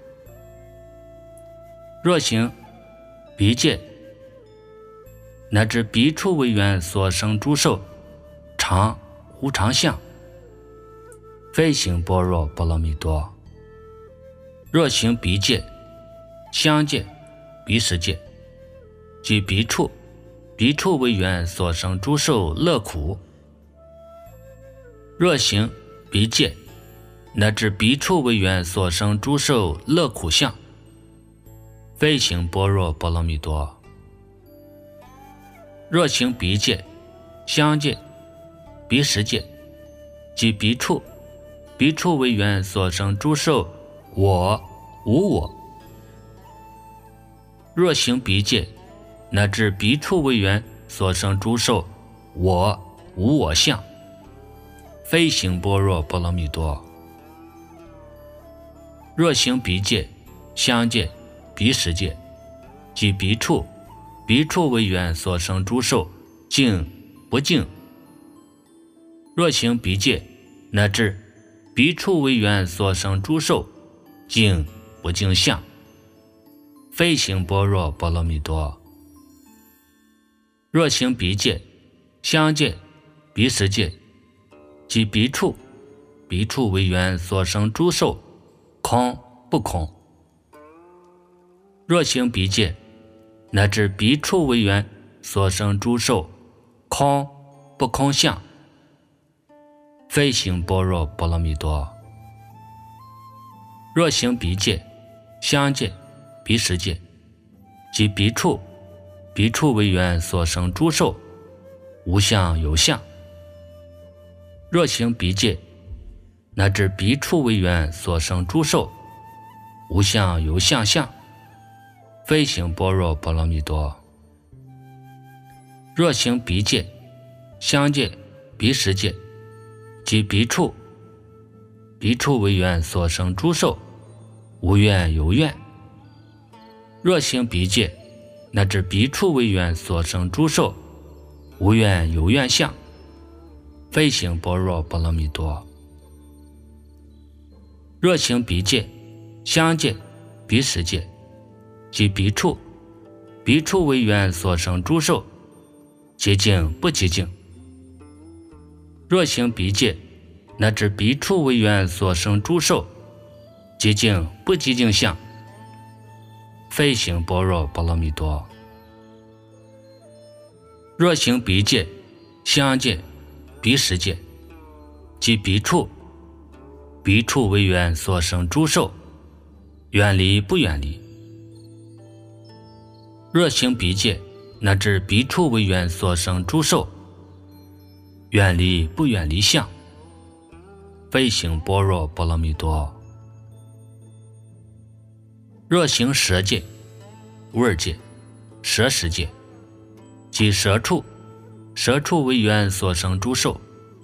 [SPEAKER 1] 若行鼻界乃至鼻处为缘所生诸受，常无常相，非行般若波罗蜜多。若行鼻界、香界、鼻识界，即鼻处、鼻处为缘所生诸受乐苦。若行鼻界乃至鼻处为缘所生诸受乐苦相，非行般若波罗蜜多。若行鼻界、香界、鼻识界，即鼻处、鼻处为缘所生诸受我无我。若行彼界，乃至彼处为缘所生诸受我无我相，非行般若波罗蜜多。若行彼界、相界、彼识界，即彼处彼处为缘所生诸受净不净。若行彼界，乃至彼处为缘所生诸受净不净相，非行般若波罗蜜多。若行彼界、相界、彼识界，即彼处彼处为缘所生诸受空不空。若行彼界，乃至彼处为缘所生诸受空不空相，非行般若波罗蜜多。若行彼界、相界、彼识界，即彼处彼处为缘所生诸受无相有相。若行彼界，乃至彼处为缘所生诸受无相有相相，非行般若波罗蜜多。若行彼界、相界、彼识界，即彼处彼处为缘所生诸受无愿有愿。若行彼界，乃至彼处为缘所生诸受无愿有愿相，非行般若波罗蜜多。若行彼界、相界、彼识界，即彼处彼处为缘所生诸受洁净不洁净。若行彼界，乃至彼处为缘所生诸受洁净不洁净相，非行般若波罗蜜多。若行彼界、相界、彼识界，即彼处彼处为缘所生诸受远离不远离。若行彼界，乃至彼处为缘所生诸受远离不远离相，非行般若波罗蜜多。若行舌界、味界、舌识界，即舌处舌处为缘所生诸受。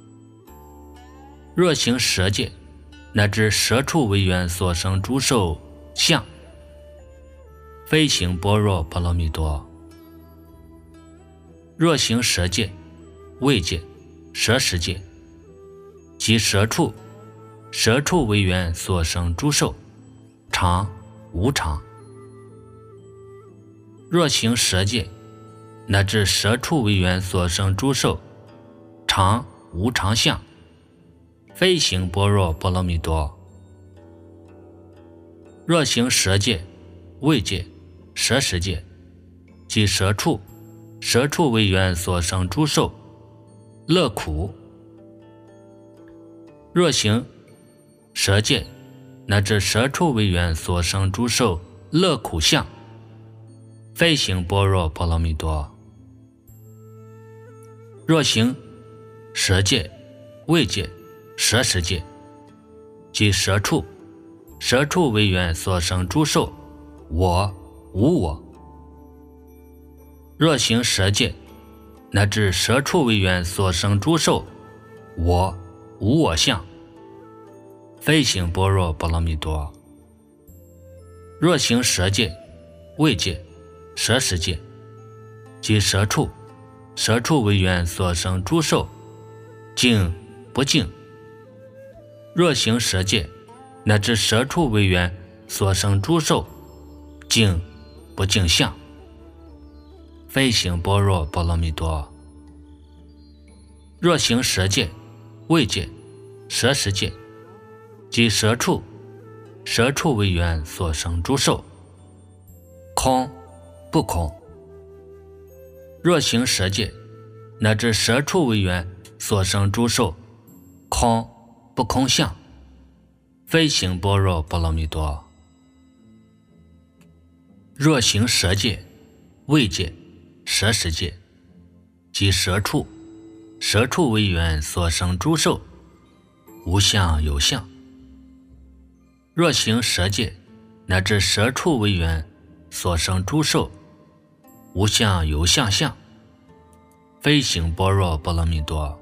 [SPEAKER 1] 若行舌界，乃至舌处为缘所生诸受相，非行般若波罗蜜多。若行舌界、味界、舌识界，即舌处舌处为缘所生诸受常无常。若行舌界，乃至舌处为缘所生诸受常无常相，非行般若波罗蜜多。若行舌界、味界、舌识界，即舌处舌处为缘所生诸受乐苦。若行舌界，乃至舌处为缘所生诸受乐苦相，非行般若波罗蜜多。若行舌界、味界、舌识界，即舌处舌处为缘所生诸受我无我。若行舌界，乃至舌处为缘所生诸受我无我相，非行般若波罗蜜多。若行舌界、味界、舌识界，即舌处舌处为缘所生诸受净不净。若行舌界，乃至舌处为缘所生诸受净不净相，非行般若波罗蜜多。若行舌界、味界、舌识界，即舌处舌处为缘所生诸受空不空。若行舌界，乃至舌处为缘所生诸受空不空相，非行般若波罗蜜多。若行舌界、味界、舌识界，即舌处舌处为缘所生诸受无相有相。 若行蛇界，乃至蛇畜为缘所生诸兽，无相有相相，非行般若波罗蜜多。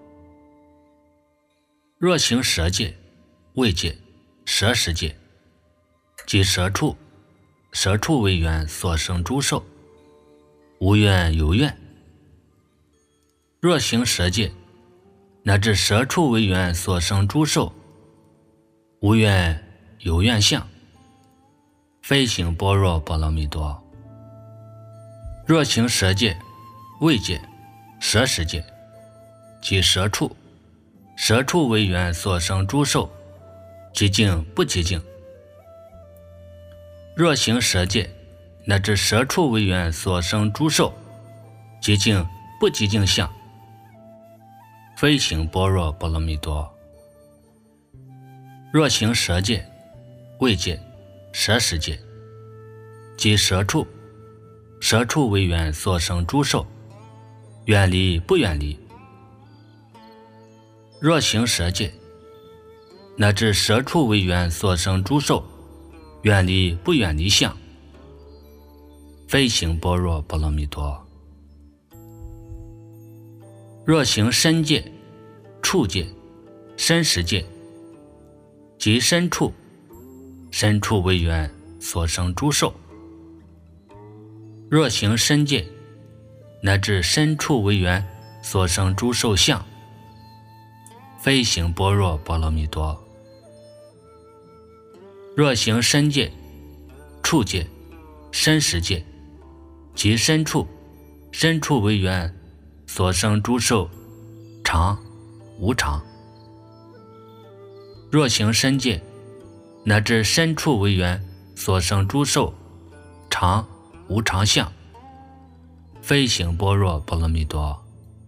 [SPEAKER 1] 若行蛇界、味界、舌识界，即蛇畜、蛇畜为缘所生诸兽，无愿有愿。若行蛇界，乃至蛇畜为缘所生诸兽，无愿有愿相，非行般若波罗蜜多。若行蛇界、味界、舌识界，即蛇畜、蛇畜为缘所生诸兽，极净不极净。若行蛇界，乃至蛇畜为缘所生诸兽，极净不极净相，非行般若波罗蜜多。若行蛇界、味界、舌识界，即蛇畜、蛇畜为缘所生诸兽，远离不远离。若行蛇界，乃至蛇畜为缘所生诸兽，远离不远离相，非行般若波罗蜜多。若行身界、触界、身识界，即身畜、身畜为缘所生诸兽。若行身界，乃至身畜为缘所生诸兽相，非行般若波罗蜜多。若行身界、触界、身识界，即身畜、身畜为缘所生诸兽常无常。若行身界，乃至身畜为缘所生诸兽常无常相，非行般若波罗蜜多。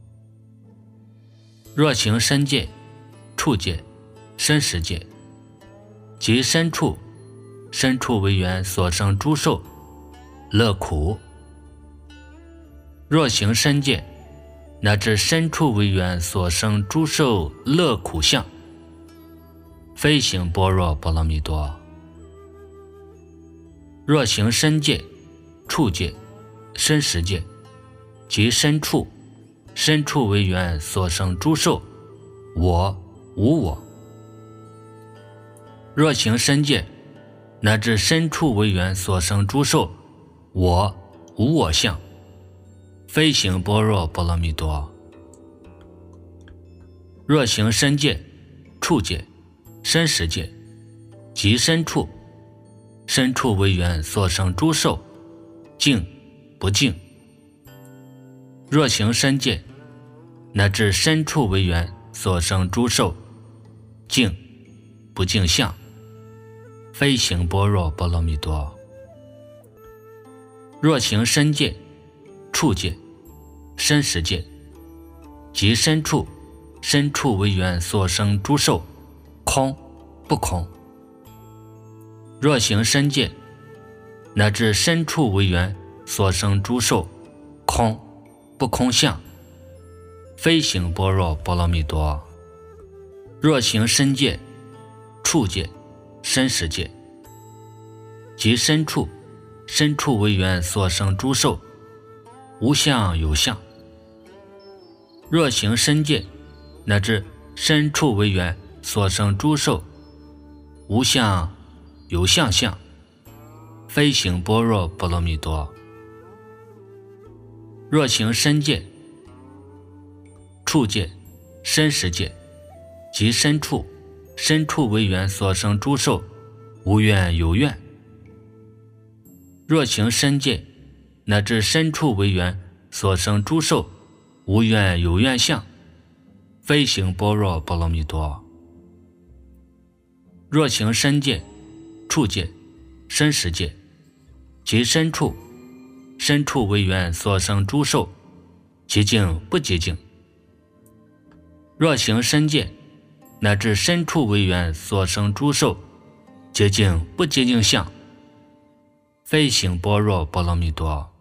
[SPEAKER 1] 若行身界、触界、身识界，即身畜、身畜为缘所生诸兽乐苦。若行身界，乃至身畜为缘所生诸兽乐苦相，非行般若波罗蜜多。若行身界、触界、身识界，即身畜、身畜为缘所生诸兽我无我。若行身界，乃至身畜为缘所生诸兽我无我相，非行般若波罗蜜多。若行身界、触界、身识界，即身畜、身畜为缘所生诸兽净不净。若行身界，乃至身畜为缘所生诸兽净不净相，非行般若波罗蜜多。若行身界、触界、身识界，即身畜、身畜为缘所生诸兽空不空。若行身界，乃至身畜为缘所生诸兽空不空相，非行般若波罗蜜多。若行身界、触界、身识界，即身畜、身畜为缘所生诸兽无相有相。若行身界，乃至身畜为缘所生诸兽无相有相相，非行般若波罗蜜多。若行身界、触界、身识界，即身畜、身畜为缘所生诸兽无愿有愿。若行身界，乃至身畜为缘所生诸兽无愿有愿相，非行般若波罗蜜多。若行身界、触界、身识界，即身畜、身畜为缘所生诸兽极净不极净。若行身界，乃至身畜为缘所生诸兽极净不极净相，非行般若波罗蜜多。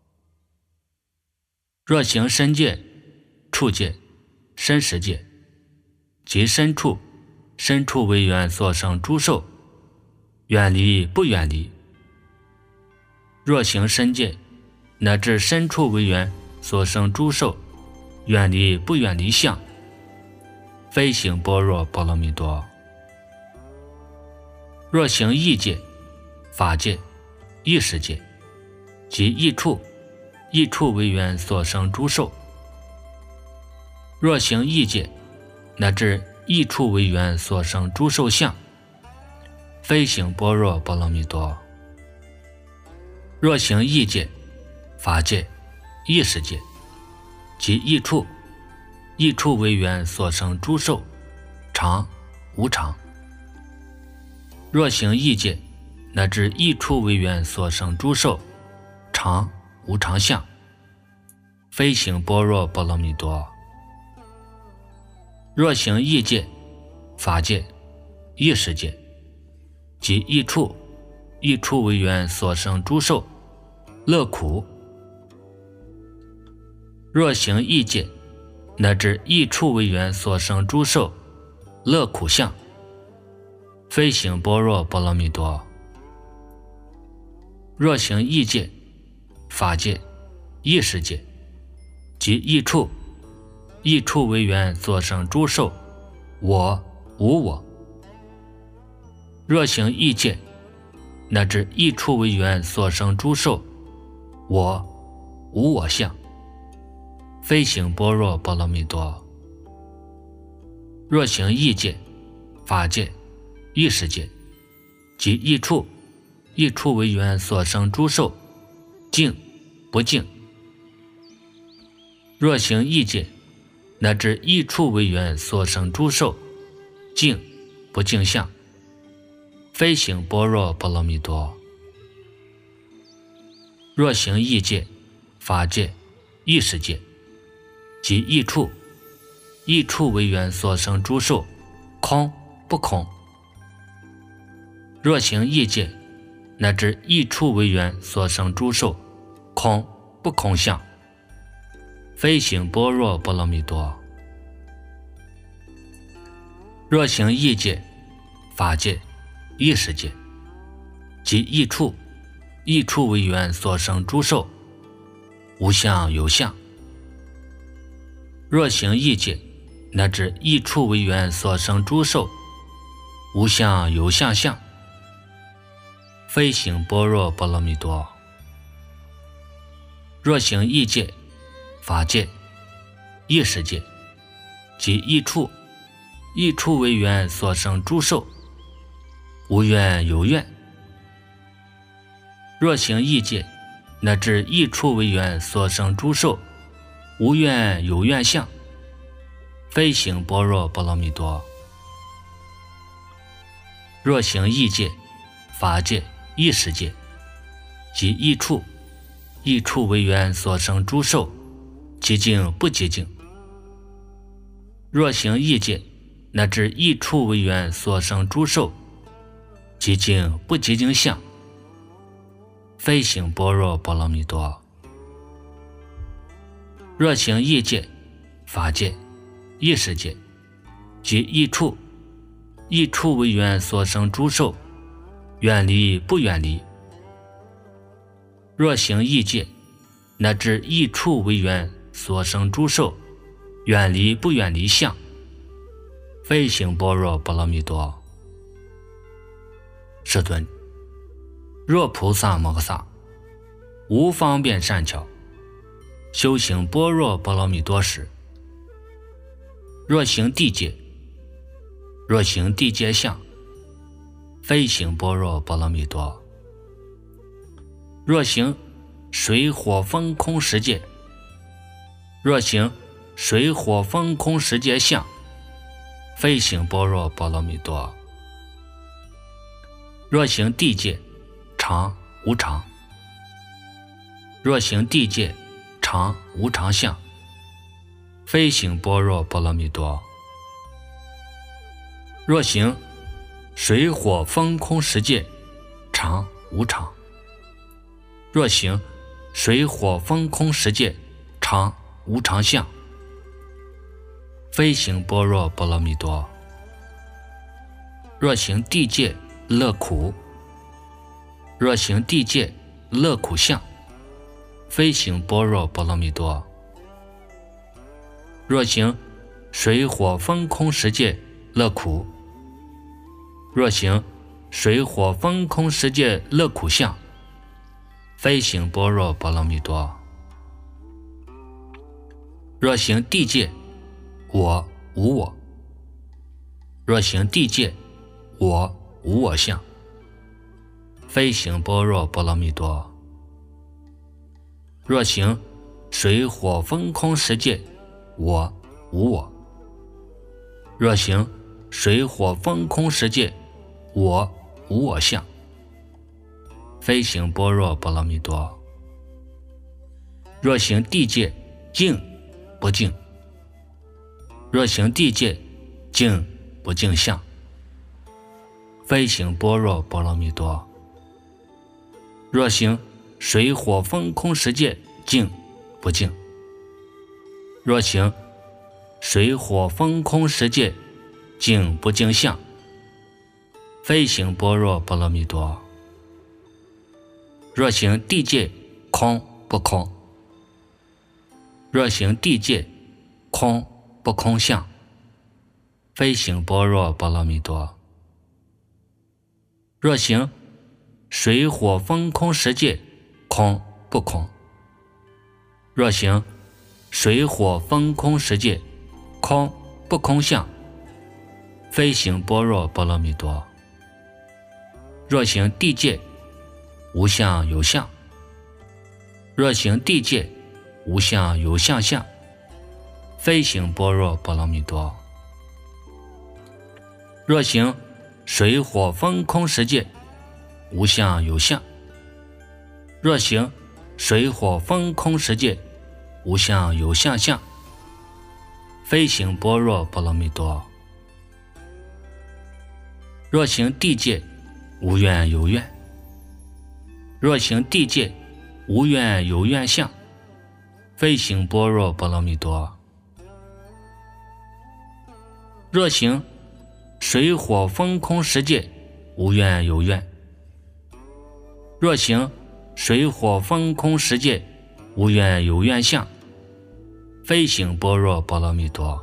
[SPEAKER 1] 若行身界、触界、身识界，即身畜、身畜为缘所生诸兽远离不远离。若行深界，乃至深处为缘所生诸受，远离不远离相，非行般若波罗蜜多。若行异界、法界、异世界，即异处、异处为缘所生诸受。若行异界，乃至异处为缘所生诸受相，非行般若波罗蜜多。若行异界、法界、异世界，即异处、异处为缘所生诸受，常、无常。若行异界，乃至异处为缘所生诸受，常、无常相，非行般若波罗蜜多。若行异界、法界、异世界，即异处、异处为缘所生诸受，乐苦。若行异界，乃至异处为缘所生诸受，乐苦相，非行般若波罗蜜多。若行异界、法界、异世界，即异处、异处为缘所生诸受，我、无我。若行异界，乃至异处为缘所生诸受，我、无我相，非行般若波罗蜜多。若行异界、法界、异世界，即异处、异处为缘所生诸受，净、不净。若行异界，乃至异处为缘所生诸受，净、不净相，非行般若波罗蜜多。若行异界、法界、异世界，即异处、异处为缘所生诸受，空、不空。若行异界，乃至异处为缘所生诸受，空、不空相，非行般若波罗蜜多。若行异界、法界、异世界，即异处、异处为缘所生诸受，无相有相。若行异界，乃至异处为缘所生诸受，无相有相相，非行般若波罗蜜多。若行异界、法界、异世界，即异处、异处为缘所生诸受，无愿有愿。若行异界，乃至异处为缘所生诸受，无愿有愿相，非行般若波罗蜜多。若行异界、法界、异世界，即异处、异处为缘所生诸受，极净不极净。若行异界，乃至异处为缘所生诸受，极净不极净相，非行般若波罗蜜多。若行异界、法界、异世界，即异处、异处为缘所生诸受，远离不远离。若行异界，乃至异处为缘所生诸受，远离不远离相，非行般若波罗蜜多。世尊，若菩萨摩诃萨无方便善巧修行般若波罗蜜多时，若行地界，若行地界相，非行般若波罗蜜多。若行水火风空十界，若行水火风空十界相，非行般若波罗蜜多。若行地界常无常，若行地界常无常相，非行般若波罗蜜多。若行水火风空十界常无常，若行水火风空十界常无常相，非行般若波罗蜜多。若行地界乐苦若行地界乐苦相，非行般若波罗蜜多。若行水火风空十界乐苦，若行水火风空十界乐苦相，非行般若波罗蜜多。若行地界我无我，若行地界我无我相，非行般若波罗蜜多。若行水火风空十界我无我，若行水火风空十界我无我相，非行般若波罗蜜多。若行地界净不净，若行地界净不净相，非行般若波罗蜜多。若行水火风空十界净不净，若行水火风空十界净不净相，非行般若波罗蜜多。若行地界空不空，若行地界空不空相，非行般若波罗蜜多。若行水火风空十界空不空，若行水火风空十界空不空相，非行般若波罗蜜多。若行地界无相有相，若行地界无相有相相，非行般若波罗蜜多。若行水火风空十界无相有相，若行水火风空十界无相有相相，非行般若波罗蜜多。若行地界无愿有愿，若行地界无愿有愿相，非行般若波罗蜜多。若行水火风空十界无愿有愿，若行水火风空十界无愿有愿相，非行般若波罗蜜多。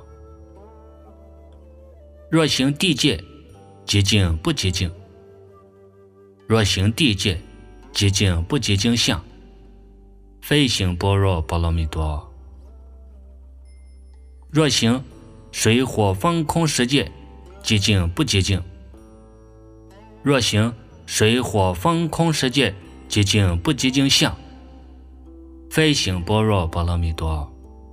[SPEAKER 1] 若行地界极净不极净，若行地界极净不极净相，非行般若波罗蜜多。若行水火风空十界极净不极净，若行水火风空十界极净不极净相，非行般若波罗蜜多。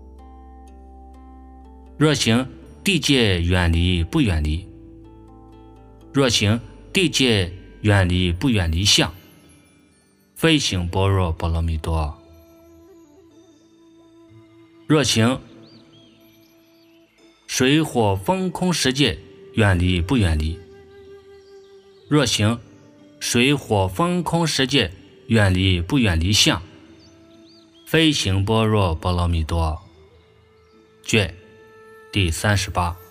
[SPEAKER 1] 若行地界远离不远离，若行地界远离不远离相，非行般若波罗蜜多。若行水火风空十界远离不远离，若行水火风空十界远离不远离相，非行般若波罗蜜多。卷第三十八。